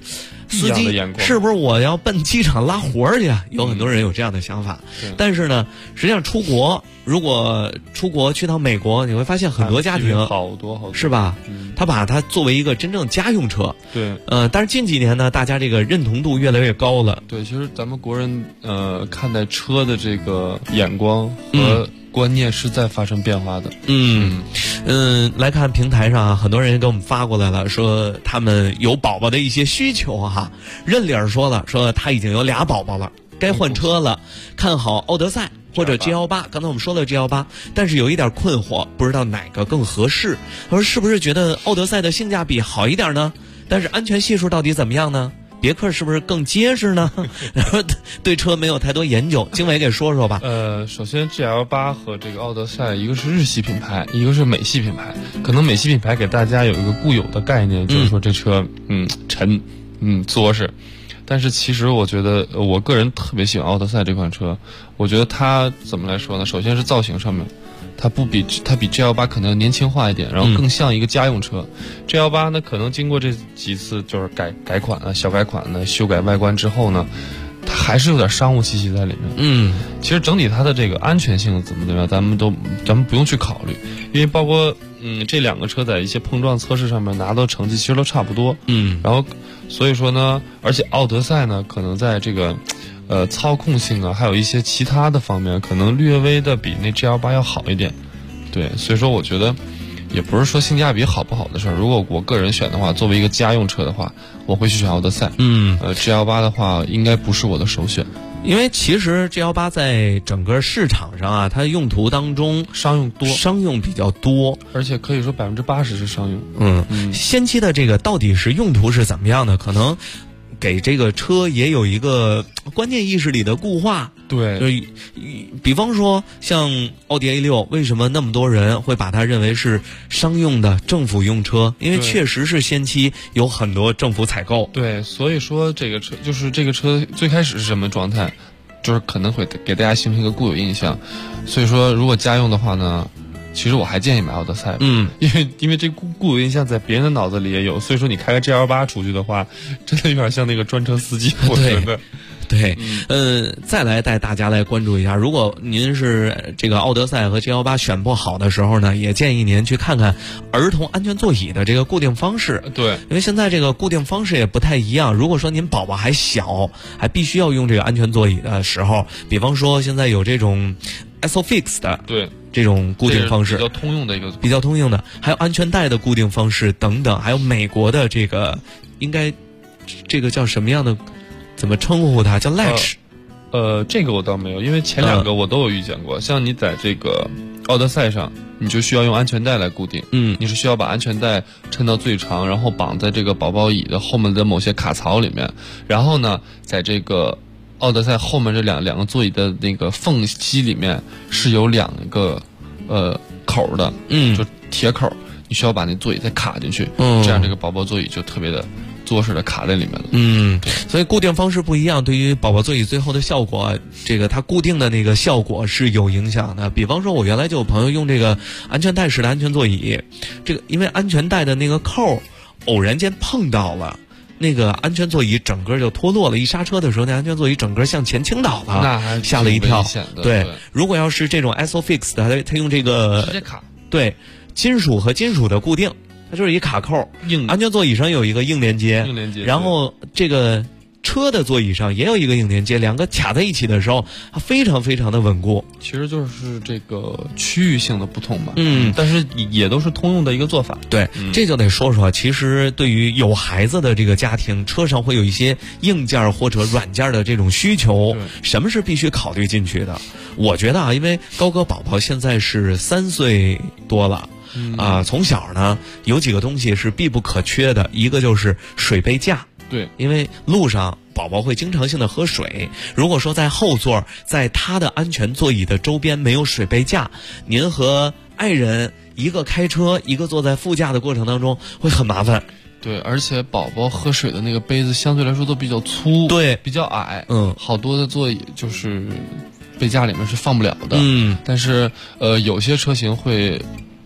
司机是不是我要奔机场拉活儿去？有很多人有这样的想法。但是呢，实际上如果出国去到美国，你会发现很多家庭好多是吧？他把它作为一个真正家用车。 对。 但是近几年呢，大家这个认同度越来越高了。 对，其实咱们国人看待车的这个眼光和观念是在发生变化的。 来看平台上啊，很多人给我们发过来了，说他们有宝宝的一些需求哈。任理儿说了，说他已经有俩宝宝了，该换车了，看好奥德赛或者 G18，刚才我们说了 G18，但是有一点困惑，不知道哪个更合适。他说是不是觉得奥德赛的性价比好一点呢？但是安全系数到底怎么样呢？别克是不是更结实呢？然后对车没有太多研究，经纬给说说吧。 首先 GL8 和这个奥德赛，一个是日系品牌，一个是美系品牌。可能美系品牌给大家有一个固有的概念，就是说这车沉，作实。但是其实我觉得，我个人特别喜欢奥德赛这款车。我觉得它怎么来说呢？首先是造型上面，它比 G18 可能要年轻化一点，然后更像一个家用车。G18 呢，可能经过这几次就是改款啊、小改款呢、修改外观之后呢，它还是有点商务气息在里面。其实整体它的这个安全性怎么样，咱们不用去考虑，因为包括这两个车在一些碰撞测试上面拿到成绩其实都差不多。然后所以说呢，而且奥德赛呢，可能在这个操控性啊，还有一些其他的方面，可能略微的比那 GL8 要好一点。对，所以说我觉得也不是说性价比好不好的事儿。如果我个人选的话，作为一个家用车的话，我会去选奥德赛。GL8 的话应该不是我的首选。 因为其实 G18 在整个市场上啊，它用途当中商用比较多， 而且可以说80%是商用。 先期的这个到底是用途是怎么样的？可能给这个车也有一个观念意识里的固化。 对， 比方说像奥迪 A6，为什么那么多人会把它认为是商用的政府用车？因为确实是先期有很多政府采购。 对，所以说这个车最开始是什么状态，就是可能会给大家形成一个固有印象。所以说，如果家用的话呢，其实我还建议买奥德赛。因为这固有印象在别人的脑子里也有，所以说你开个 GL8 出去的话，真的有点像那个专车司机，我觉得。 对，再来带大家来关注一下，如果您是这个奥德赛和 G18 选不好的时候呢，也建议您去看看儿童安全座椅的这个固定方式。 对， 因为现在这个固定方式也不太一样。如果说您宝宝还小，还必须要用这个安全座椅的时候，比方说现在有这种 ISOFIX 的， 对， 这种固定方式比较通用的一个， 比较通用的，还有安全带的固定方式等等，还有美国的这个应该这个叫什么样的？怎么称呼它？叫 latch。 这个我倒没有，因为前两个我都有遇见过。像你在这个奥德赛上，你就需要用安全带来固定。你是需要把安全带抻到最长，然后绑在这个宝宝椅的后面的某些卡槽里面。然后呢，在这个奥德赛后面这两个座椅的那个缝隙里面是有2个口的，就铁口，你需要把那座椅再卡进去，这样这个宝宝座椅就特别的作实的卡在里面了。 所以固定方式不一样，对于宝宝座椅最后的效果，这个它固定的那个效果是有影响的。比方说我原来就有朋友用这个安全带式的安全座椅，这个因为安全带的那个扣偶然间碰到了，那个安全座椅整个就脱落了，一刹车的时候那安全座椅整个向前倾倒了， 那还吓了一跳。 对， 如果要是这种 ISOFIX 的，它用这个直接卡， 对，金属和金属的固定，它就是一卡扣，安全座椅上有一个硬连接，然后这个车的座椅上也有一个硬连接，两个卡在一起的时候，它非常非常的稳固。 其实就是这个区域性的不同吧，但是也都是通用的一个做法。 对，这就得说说，其实对于有孩子的这个家庭，车上会有一些硬件或者软件的这种需求，什么是必须考虑进去的？我觉得啊，因为高哥宝宝现在是3岁多了。从小呢有几个东西是必不可缺的，一个就是水杯架。 对， 因为路上宝宝会经常性的喝水，如果说在后座，在他的安全座椅的周边没有水杯架，您和爱人一个开车一个坐在副驾的过程当中会很麻烦。 对，而且宝宝喝水的那个杯子相对来说都比较粗， 对， 比较矮，好多的座椅就是杯架里面是放不了的。但是有些车型会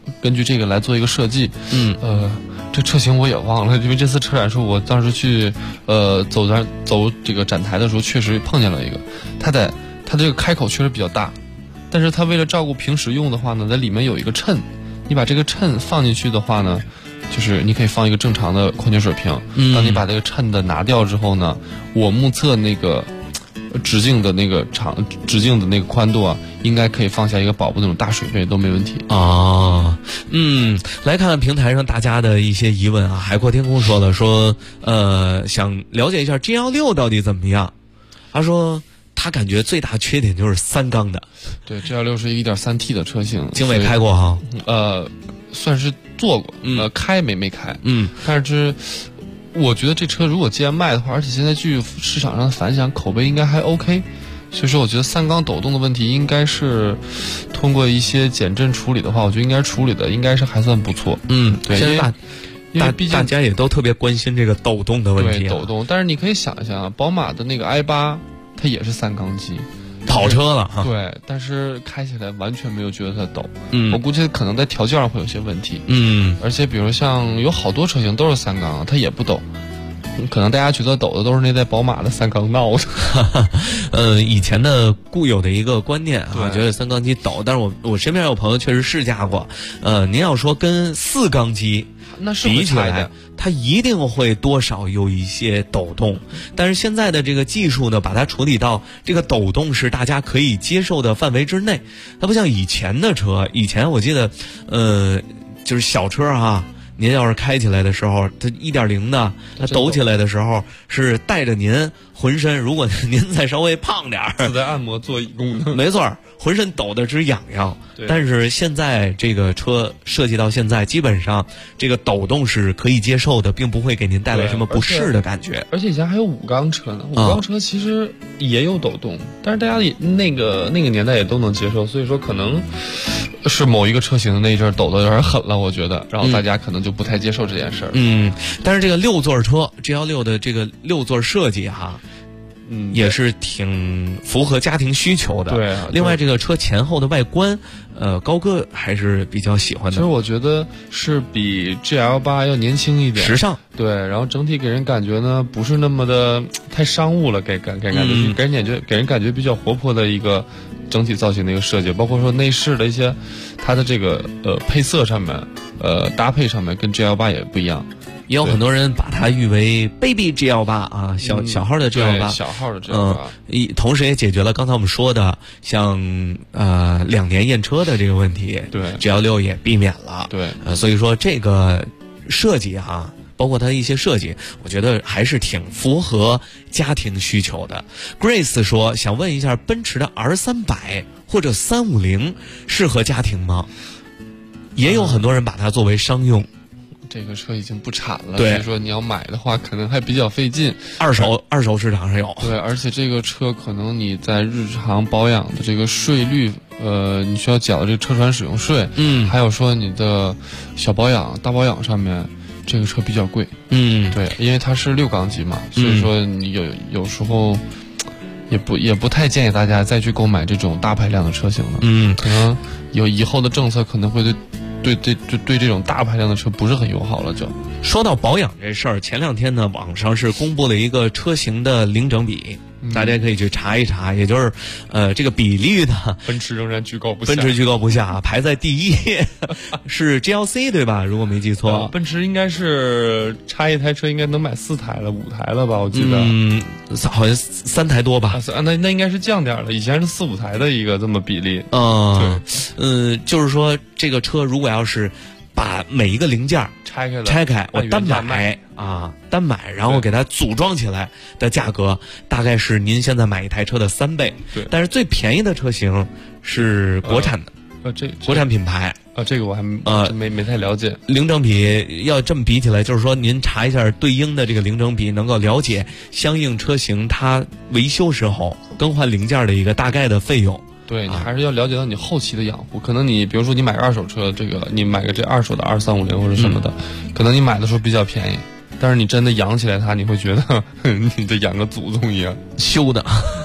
根据这个来做一个设计。这车型我也忘了，因为这次车展时候我当时去走这个展台的时候，确实碰见了一个，它这个开口确实比较大，但是它为了照顾平时用的话呢，在里面有一个衬，你把这个衬放进去的话呢，就是你可以放一个正常的矿泉水瓶。当你把这个衬的拿掉之后呢，我目测那个直径的那个宽度啊，应该可以放下一个宝宝那种大水杯都没问题啊。来看看平台上大家的一些疑问啊。海阔天空说了，想了解一下 G16 到底怎么样。他说他感觉最大缺点就是3缸的。 对， G16 是一个 1.3T 的车型， 经纬开过哈？ 算是坐过，开没开。但是我觉得这车如果既然卖的话，而且现在据市场上的反响，口碑应该还 OK。所以说我觉得3缸抖动的问题应该是通过一些减震处理的话，我觉得应该处理的应该是还算不错。 对，因为毕竟大家也都特别关心这个抖动的问题。 对，抖动。但是你可以想一想，宝马的那个 i8 它也是3缸机， 跑车了哈。 对，但是开起来完全没有觉得它抖。我估计可能在调教上会有些问题。而且比如像有好多车型都是3缸，它也不抖。可能大家觉得抖的都是那在宝马的3缸闹的。 以前的固有的一个观念啊，觉得3缸机抖，但是我身边有朋友确实试驾过。您要说跟4缸机那是比起来，它一定会多少有一些抖动。但是现在的这个技术呢，把它处理到这个抖动是大家可以接受的范围之内。它不像以前的车，以前我记得，就是小车哈。您要是开起来的时候，它1.0的，它抖起来的时候是带着您浑身，如果您再稍微胖点儿， 自带按摩座椅功能， 没错，浑身抖得直痒痒。但是现在这个车设计到现在，基本上这个抖动是可以接受的，并不会给您带来什么不适的感觉。 而且以前还有5缸车呢，5缸车其实也有抖动，但是大家也那个年代也都能接受，所以说可能是某一个车型的那一阵抖得有点狠了，我觉得，然后大家可能就不太接受这件事儿。 但是这个6座车 G16 的这个6座设计哈，也是挺符合家庭需求的。 对， 另外这个车前后的外观，高哥还是比较喜欢的。 其实我觉得是比 GL8 要年轻一点， 时尚。 对，然后整体给人感觉呢不是那么的太商务了，给人感觉比较活泼的一个整体造型的一个设计，包括说内饰的一些它的这个配色上面，搭配上面跟 GL8 也不一样。 也有很多人把它誉为 Baby G18 啊，小号的 G18， 小号的 G18， 同时也解决了刚才我们说的像2年验车的这个问题。 对 ，G16 也避免了。 对， 所以说这个设计哈，包括它的一些设计，我觉得还是挺符合家庭需求的。Grace 说，想问一下，奔驰的 R300或者350适合家庭吗？也有很多人把它作为商用。 这个车已经不产了， 对， 所以说你要买的话可能还比较费劲。 二手市场上有。 对，而且这个车可能你在日常保养的这个税率，你需要缴的这个车船使用税，还有说你的小保养、大保养上面，这个车比较贵。对，因为它是6缸机嘛，所以说你有时候也不太建议大家再去购买这种大排量的车型了。可能有以后的政策可能会对这种大排量的车不是很友好了。就说到保养这事儿，前2天呢，网上是公布了一个车型的零整比，大家可以去查一查，也就是这个比例呢， 奔驰仍然居高不下，排在第1是 GLC 对吧？如果没记错， 奔驰应该是插一台车应该能买4台了5台了吧？我记得好像3台多吧？ 那应该是降点了，以前是4、5台的一个这么比例。 就是说这个车如果要是把每一个零件拆开，我单买，然后给它组装起来的价格，大概是您现在买一台车的3倍。 对， 但是最便宜的车型是国产的，国产品牌。 这个我还没太了解。 零整比要这么比起来，就是说您查一下对应的这个零整比，能够了解相应车型它维修时候更换零件的一个大概的费用。 对，你还是要了解到你后期的养护。可能你比如说你买个二手车，你买个这二手的2350或者什么的，可能你买的时候比较便宜，但是你真的养起来它，你会觉得你在养个祖宗一样修的。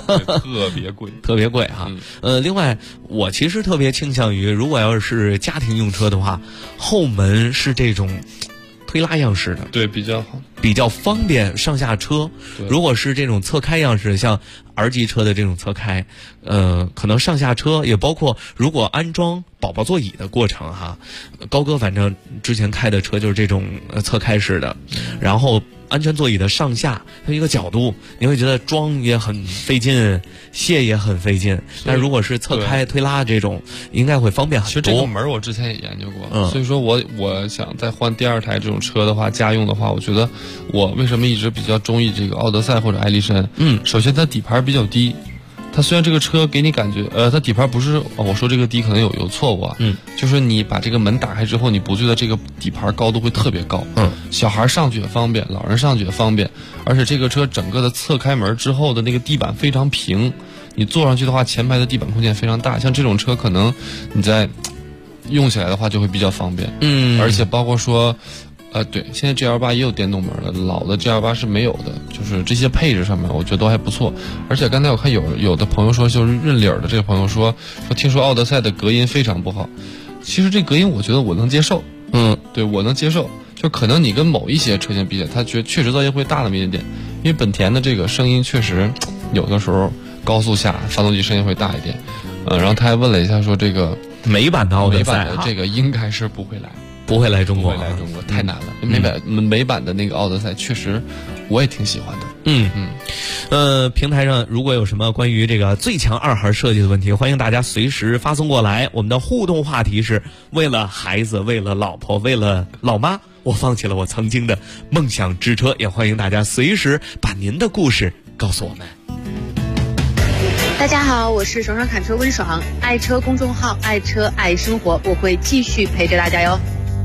特别贵， 特别贵哈。另外我其实特别倾向于，如果要是家庭用车的话，后门是这种推拉样式的， 对，比较好， 比较方便上下车。如果是这种侧开样式，像 R 级车的这种侧开，可能上下车也包括如果安装宝宝座椅的过程哈。高哥反正之前开的车就是这种侧开式的，然后安全座椅的上下它一个角度，你会觉得装也很费劲，卸也很费劲。但如果是侧开推拉这种，应该会方便很多。 其实这个门我之前也研究过，所以说我想再换第二台这种车的话，家用的话，我觉得我为什么一直比较中意这个奥德赛或者艾力绅？首先它底盘比较低。它虽然这个车给你感觉，它底盘不是，我说这个低可能有错误啊，就是你把这个门打开之后，你不觉得这个底盘高度会特别高，小孩上去也方便，老人上去也方便，而且这个车整个的侧开门之后的那个地板非常平，你坐上去的话，前排的地板空间非常大，像这种车可能你在用起来的话就会比较方便，而且包括说。对，现在 GL8 也有电动门了，老的 GL8 是没有的，就是这些配置上面我觉得都还不错。而且刚才我看有的朋友说，就是认理儿的这个朋友说听说奥德赛的隔音非常不好，其实这隔音我觉得我能接受，对，我能接受，就可能你跟某一些车型比起来，它确实噪音会大那么一点点，因为本田的这个声音确实有的时候高速下发动机声音会大一点，然后他还问了一下说这个美版的奥德赛这个应该是不会来。 不会来中国， 太难了。美版的那个奥德赛确实我也挺喜欢的。平台上如果有什么关于这个最强二孩设计的问题，欢迎大家随时发送过来。我们的互动话题是：为了孩子，为了老婆，为了老妈，我放弃了我曾经的梦想之车。也欢迎大家随时把您的故事告诉我们。 大家好，我是爽爽侃车温爽，爱车公众号爱车爱生活，我会继续陪着大家哟。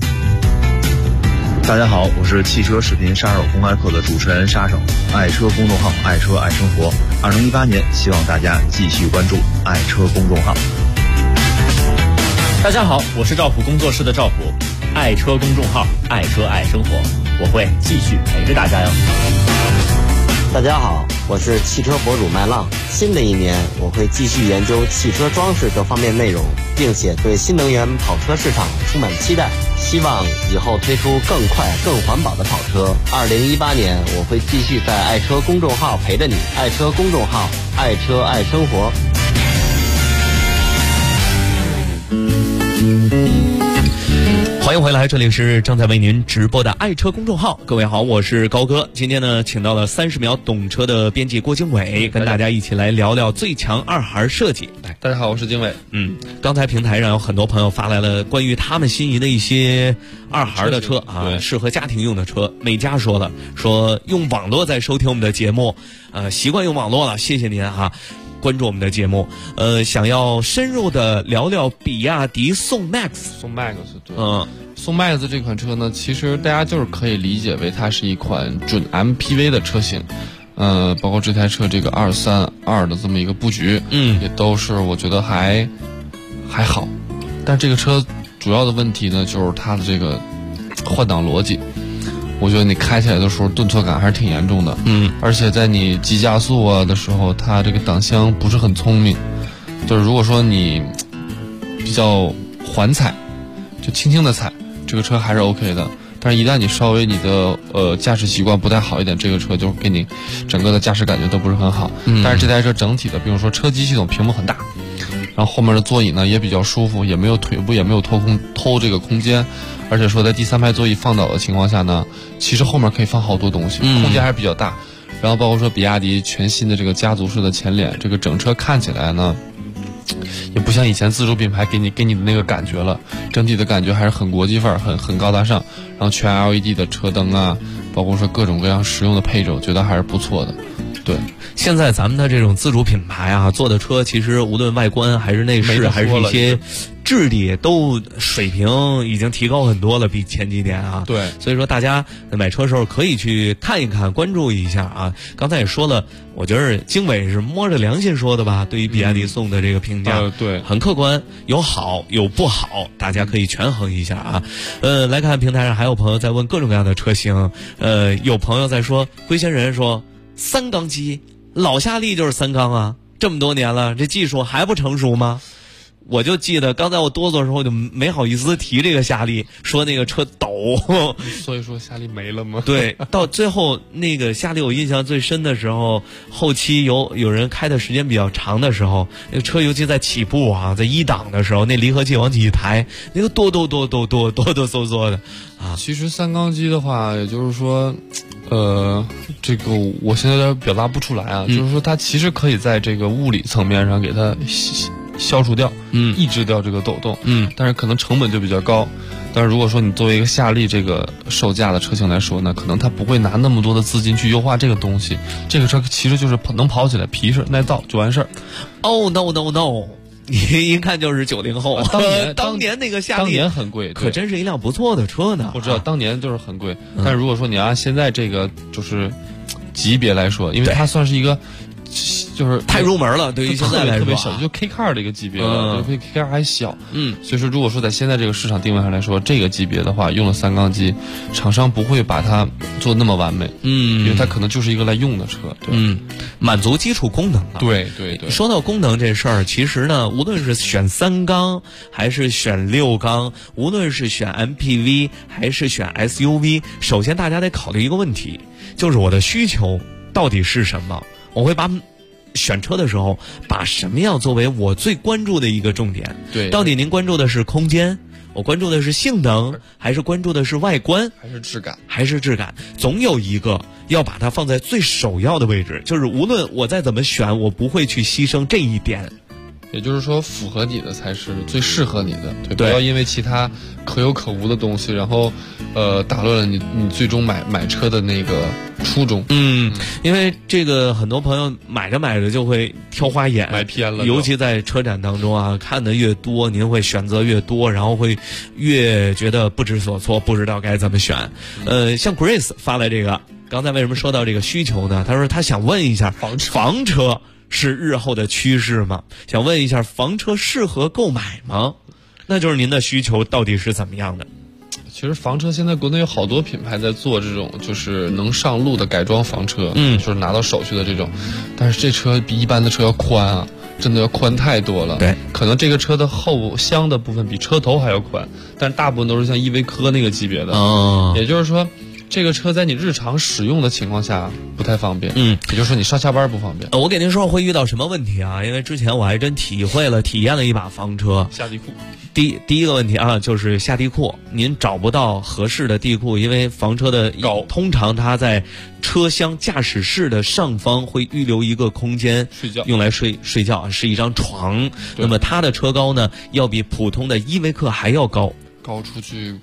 大家好，我是汽车视频杀手公开课的主持人杀手，爱车公众号爱车爱生活。2018年，希望大家继续关注爱车公众号。 大家好，我是赵普工作室的赵普，爱车公众号爱车爱生活，我会继续陪着大家哟。 大家好，我是汽车博主麦浪。新的一年，我会继续研究汽车装饰这方面内容，并且对新能源跑车市场充满期待。希望以后推出更快、更环保的跑车。2018年，我会继续在爱车公众号陪着你。爱车公众号，爱车爱生活。 欢迎回来，这里是正在为您直播的爱车公众号。各位好，我是高哥。今天呢，请到了30秒懂车的编辑郭经纬，跟大家一起来聊聊最强二孩设计。 大家好，我是经纬。 刚才平台上有很多朋友发来了关于他们心仪的一些二孩的车啊，适合家庭用的车。美嘉说了，说用网络在收听我们的节目，习惯用网络了，谢谢您哈。关注我们的节目，想要深入的聊聊比亚迪宋 MAX， 对，宋 MAX 这款车呢，其实大家就是可以理解为它是一款准 MPV 的车型，包括这台车这个232的这么一个布局，也都是我觉得还好，但这个车主要的问题呢，就是它的这个换挡逻辑。我觉得你开起来的时候顿挫感还是挺严重的，而且在你急加速啊的时候，它这个档箱不是很聪明，就是如果说你比较缓踩，就轻轻的踩，这个车还是 OK 的。但是一旦你稍微你的驾驶习惯不太好一点，这个车就给你整个的驾驶感觉都不是很好。但是这台车整体的，比如说车机系统屏幕很大，然后后面的座椅呢也比较舒服，也没有腿部也没有偷这个空间，而且说在第三排座椅放倒的情况下呢，其实后面可以放好多东西，空间还是比较大。然后包括说比亚迪全新的这个家族式的前脸，这个整车看起来呢，也不像以前自主品牌给你的那个感觉了，整体的感觉还是很国际范儿，很高大上。然后全 LED 的车灯啊，包括说各种各样实用的配置，我觉得还是不错的。对， 现在咱们的这种自主品牌啊，做的车其实无论外观还是内饰，还是一些质地，都水平已经提高很多了，比前几年啊。 对， 所以说大家买车的时候可以去看一看，关注一下啊。刚才也说了，我觉得经纬是摸着良心说的吧，对于比亚迪宋的这个评价， 对， 很客观，有好有不好，大家可以权衡一下啊。来看平台上还有朋友在问各种各样的车型，有朋友在说龟仙人说3缸机老夏利就是3缸啊，这么多年了，这技术还不成熟吗？我就记得刚才我哆嗦的时候就没好意思提这个夏利，说那个车抖。 所以说夏利没了吗？ 对，到最后那个夏利我印象最深的时候，后期有人开的时间比较长的时候，那个车尤其在起步啊，在1档的时候，那离合器往起一抬，那个哆哆嗦的啊。 其实3缸机的话，也就是说，这个我现在有点表达不出来啊，就是说它其实可以在这个物理层面上给它消除掉，抑制掉这个抖动，但是可能成本就比较高。但是如果说你作为一个夏利这个售价的车型来说呢，可能它不会拿那么多的资金去优化这个东西。这个车其实就是能跑起来，皮实耐造就完事儿。 Oh no！ 你一看就是90后。当年那个夏利当年很贵， 可真是一辆不错的车呢。 我知道当年就是很贵，但是如果说你按现在这个就是级别来说，因为它算是一个。就是太入门了，对于现在来说特别小，就 K car 的一个级别了，就比 K car 还小。所以说如果说在现在这个市场定位上来说，这个级别的话，用了3缸机，厂商不会把它做那么完美，因为它可能就是一个来用的车，对， 满足基础功能了。 对。 说到功能这事儿，其实呢，无论是选3缸还是选6缸，无论是选 MPV 还是选 SUV， 首先大家得考虑一个问题，就是我的需求到底是什么？我会把选车的时候把什么样作为我最关注的一个重点？ 对， 到底您关注的是空间，我关注的是性能，还是关注的是外观， 还是质感？ 总有一个要把它放在最首要的位置，就是无论我再怎么选，我不会去牺牲这一点。 也就是说，符合你的才是最适合你的，对，不要因为其他可有可无的东西，然后打乱了你最终买车的那个初衷。 因为这个很多朋友买着就会挑花眼， 买偏了， 尤其在车展当中啊，看的越多，您会选择越多，然后会越觉得不知所措，不知道该怎么选。像 Grace 发来这个，刚才为什么说到这个需求呢？他说他想问一下，房车是日后的趋势吗？想问一下，房车适合购买吗？那就是您的需求到底是怎么样的？ 其实房车现在国内有好多品牌在做这种就是能上路的改装房车，就是拿到手续的这种，但是这车比一般的车要宽啊，真的要宽太多了。 对， 可能这个车的后箱的部分比车头还要宽，但大部分都是像依维柯那个级别的。也就是说，这个车在你日常使用的情况下不太方便，也就是说你上下班不方便。 我给您说会遇到什么问题啊？因为之前我还真体验了一把房车下地库。 第一个问题啊，就是下地库，您找不到合适的地库，因为房车的高，通常它在车厢驾驶室的上方会预留一个空间睡觉， 用来睡觉，是一张床。那么它的车高呢，要比普通的依维柯还要高出去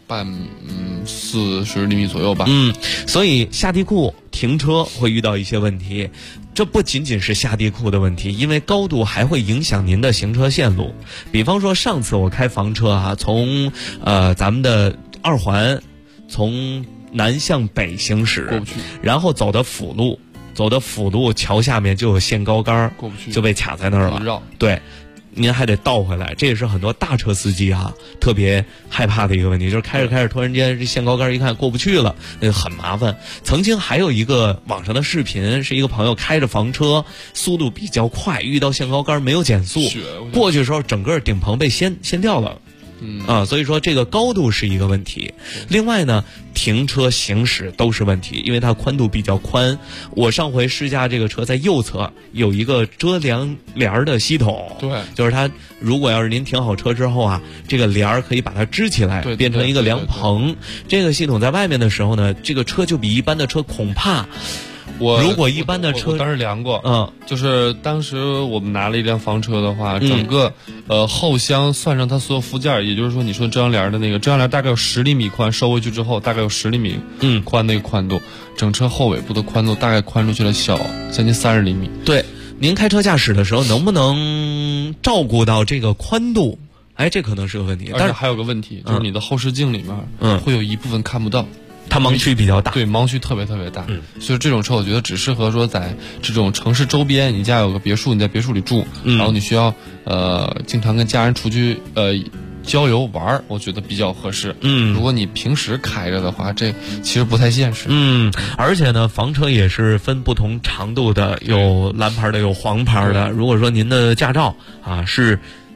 40厘米左右吧。 所以下地库停车会遇到一些问题。这不仅仅是下地库的问题，因为高度还会影响您的行车线路。比方说上次我开房车啊，从咱们的2环从南向北行驶， 过不去，然后走的辅路桥下面就有限高杆， 过不去， 就被卡在那儿了。对，您还得倒回来，这也是很多大车司机特别害怕的一个问题，就是开着突然间这限高杆一看过不去了，那个很麻烦。曾经还有一个网上的视频，是一个朋友开着房车，速度比较快，遇到限高杆没有减速，过去的时候整个顶棚被掀掉了。所以说这个高度是一个问题。另外呢，停车行驶都是问题，因为它宽度比较宽。我上回试驾这个车，在右侧有一个遮帘的系统， 对， 就是它如果要是您停好车之后啊，这个帘儿可以把它支起来，变成一个凉棚。这个系统在外面的时候呢，这个车就比一般的车恐怕。如果一般的车， 我当时量过，就是当时我们拿了一辆房车的话，整个后箱算上它所有附件，也就是说你说遮阳帘的那个遮阳帘大概有10厘米宽，收回去之后大概有10厘米宽那个宽度，整车后尾部的宽度大概宽出去了将近30厘米。 对，您开车驾驶的时候能不能照顾到这个宽度？这可能是个问题。 而且还有个问题，就是你的后视镜里面会有一部分看不到。 它盲区比较大， 对，盲区特别大。所以这种车我觉得只适合说在这种城市周边，你家有个别墅，你在别墅里住，然后你需要经常跟家人出去郊游玩，我觉得比较合适。如果你平时开着的话，这其实不太现实。 而且呢，房车也是分不同长度的，有蓝牌的，有黄牌的。如果说您的驾照啊是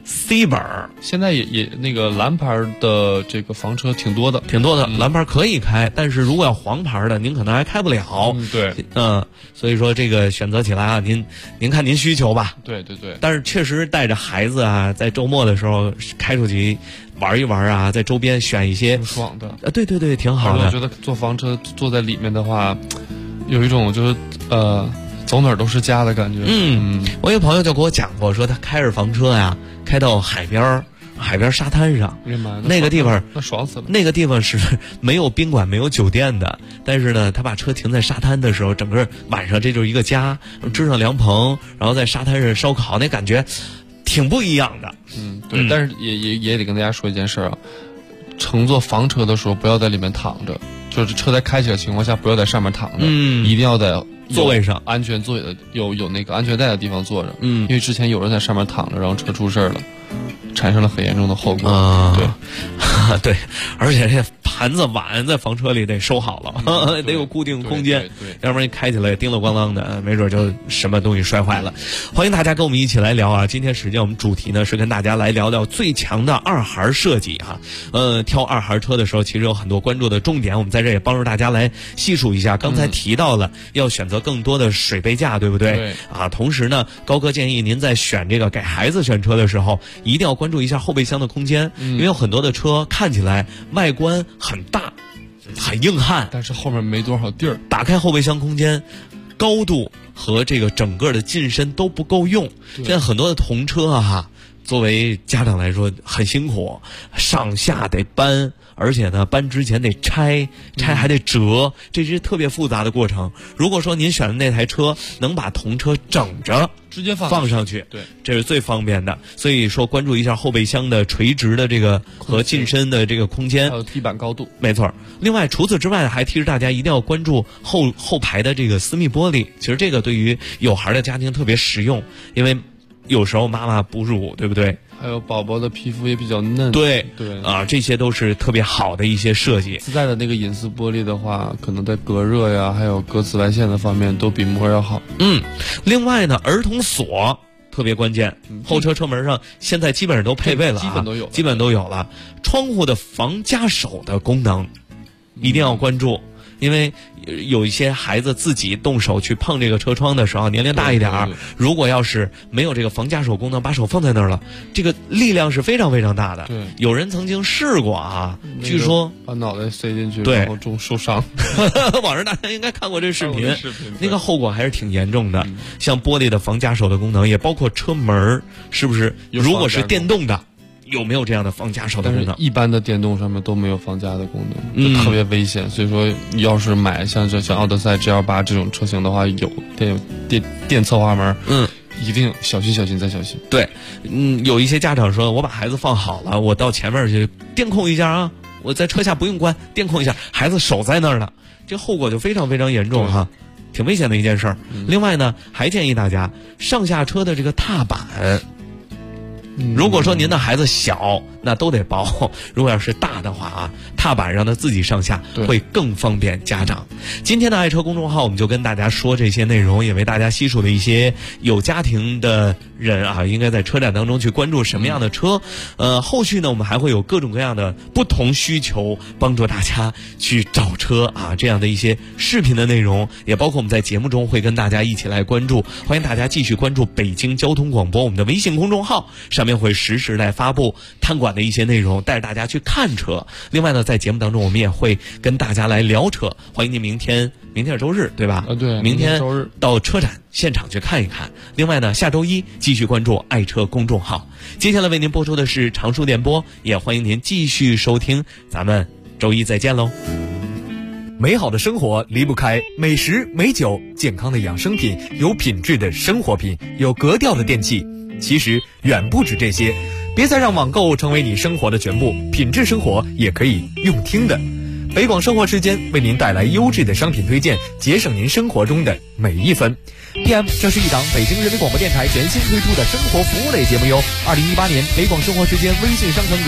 C 本， 现在也那个蓝牌的这个房车挺多的， 蓝牌可以开，但是如果要黄牌的，您可能还开不了。 对， 所以说这个选择起来啊，您看您需求吧。 对。 但是确实带着孩子啊，在周末的时候开出去玩一玩啊，在周边选一些挺爽的。 对，挺好的。 我觉得坐房车坐在里面的话，有一种就是走哪儿都是家的感觉。 我有朋友就给我讲过，说他开着房车呀，开到海边沙滩上，那个地方那爽死了。 那个地方是没有宾馆没有酒店的，但是呢他把车停在沙滩的时候，整个晚上这就是一个家，支上凉棚，然后在沙滩上烧烤，那感觉挺不一样的。 对。但是也得跟大家说一件事啊，乘坐房车的时候不要在里面躺着，就是车在开起来的情况下不要在上面躺着，一定要在座位上安全座位的有那个安全带的地方坐着。因为之前有人在上面躺着，然后车出事了，产生了很严重的后果。 对，而且这盘子碗在房车里得收好了，得有固定空间，要不然开起来叮了咣啷的，没准就什么东西摔坏了。欢迎大家跟我们一起来聊啊！今天实际上我们主题呢是跟大家来聊聊最强的二孩设计啊。挑二孩车的时候，其实有很多关注的重点，我们在这也帮助大家来细数一下。刚才提到了要选择更多的水杯架，对不对？ 对啊。同时呢，高哥建议您在选这个给孩子选车的时候，一定要关注一下后备箱的空间，因为有很多的车看起来外观很大很硬汉， 但是后面没多少地儿。 打开后备箱空间，高度和这个整个的进深都不够用。现在很多的童车啊，作为家长来说很辛苦，上下得搬，而且呢搬之前得拆还得折，这是特别复杂的过程。如果说您选的那台车能把童车整着直接放上去， 对， 这是最方便的。所以说关注一下后备箱的垂直的这个和进深的这个空间， 还有地板高度。 没错。另外除此之外还提示大家一定要关注后排的这个私密玻璃，其实这个对于有孩的家庭特别实用，因为有时候妈妈哺乳，对不对？ 还有宝宝的皮肤也比较嫩。 对啊， 这些都是特别好的一些设计。 自带的那个隐私玻璃的话，可能在隔热呀，还有隔紫外线的方面都比膜要好。 另外呢，儿童锁特别关键，后车车门上现在基本上都配备了，基本都有了。窗户的防夹手的功能一定要关注。因为有一些孩子自己动手去碰这个车窗的时候，年龄大一点，如果要是没有这个防夹手功能，把手放在那儿了，这个力量是非常非常大的。 对， 有人曾经试过啊，据说把脑袋塞进去， 对， 然后受伤。 网上大家应该看过这视频，那个后果还是挺严重的。像玻璃的防夹手的功能，也包括车门，是不是？如果是电动的，有没有这样的防夹手的功能？ 一般的电动上面都没有防夹的功能，就特别危险。所以说，要是买像奥德赛 GL8 这种车型的话，有电侧滑门，一定小心再小心。 对，有一些家长说，我把孩子放好了，我到前面去电控一下啊，我在车下不用关，电控一下，孩子手在那儿呢，这后果就非常非常严重哈，挺危险的一件事儿。另外呢，还建议大家上下车的这个踏板。如果说您的孩子小，那都得包。如果要是大的话啊，踏板让他自己上下会更方便家长。今天的爱车公众号我们就跟大家说这些内容，也为大家细数了一些有家庭的人啊，应该在车展当中去关注什么样的车。后续呢，我们还会有各种各样的不同需求，帮助大家去找车啊，这样的一些视频的内容，也包括我们在节目中会跟大家一起来关注。欢迎大家继续关注北京交通广播我们的微信公众号，上面会实时来发布探馆的一些内容，带着大家去看车。另外呢，在节目当中我们也会跟大家来聊车。欢迎您明天是周日对吧？ 对， 明天周日到车展现场去看一看。另外呢，下周一继续关注爱车公众号。接下来为您播出的是常数电波，也欢迎您继续收听，咱们周一再见喽。 美好的生活离不开美食美酒，健康的养生品，有品质的生活品，有格调的电器。其实远不止这些，别再让网购成为你生活的全部，品质生活也可以用听的。北广生活时间为您带来优质的商品推荐，节省您生活中的每一分。PM， 这是一档北京人民广播电台全新推出的生活服务类节目哟。2018年北广生活时间微信商城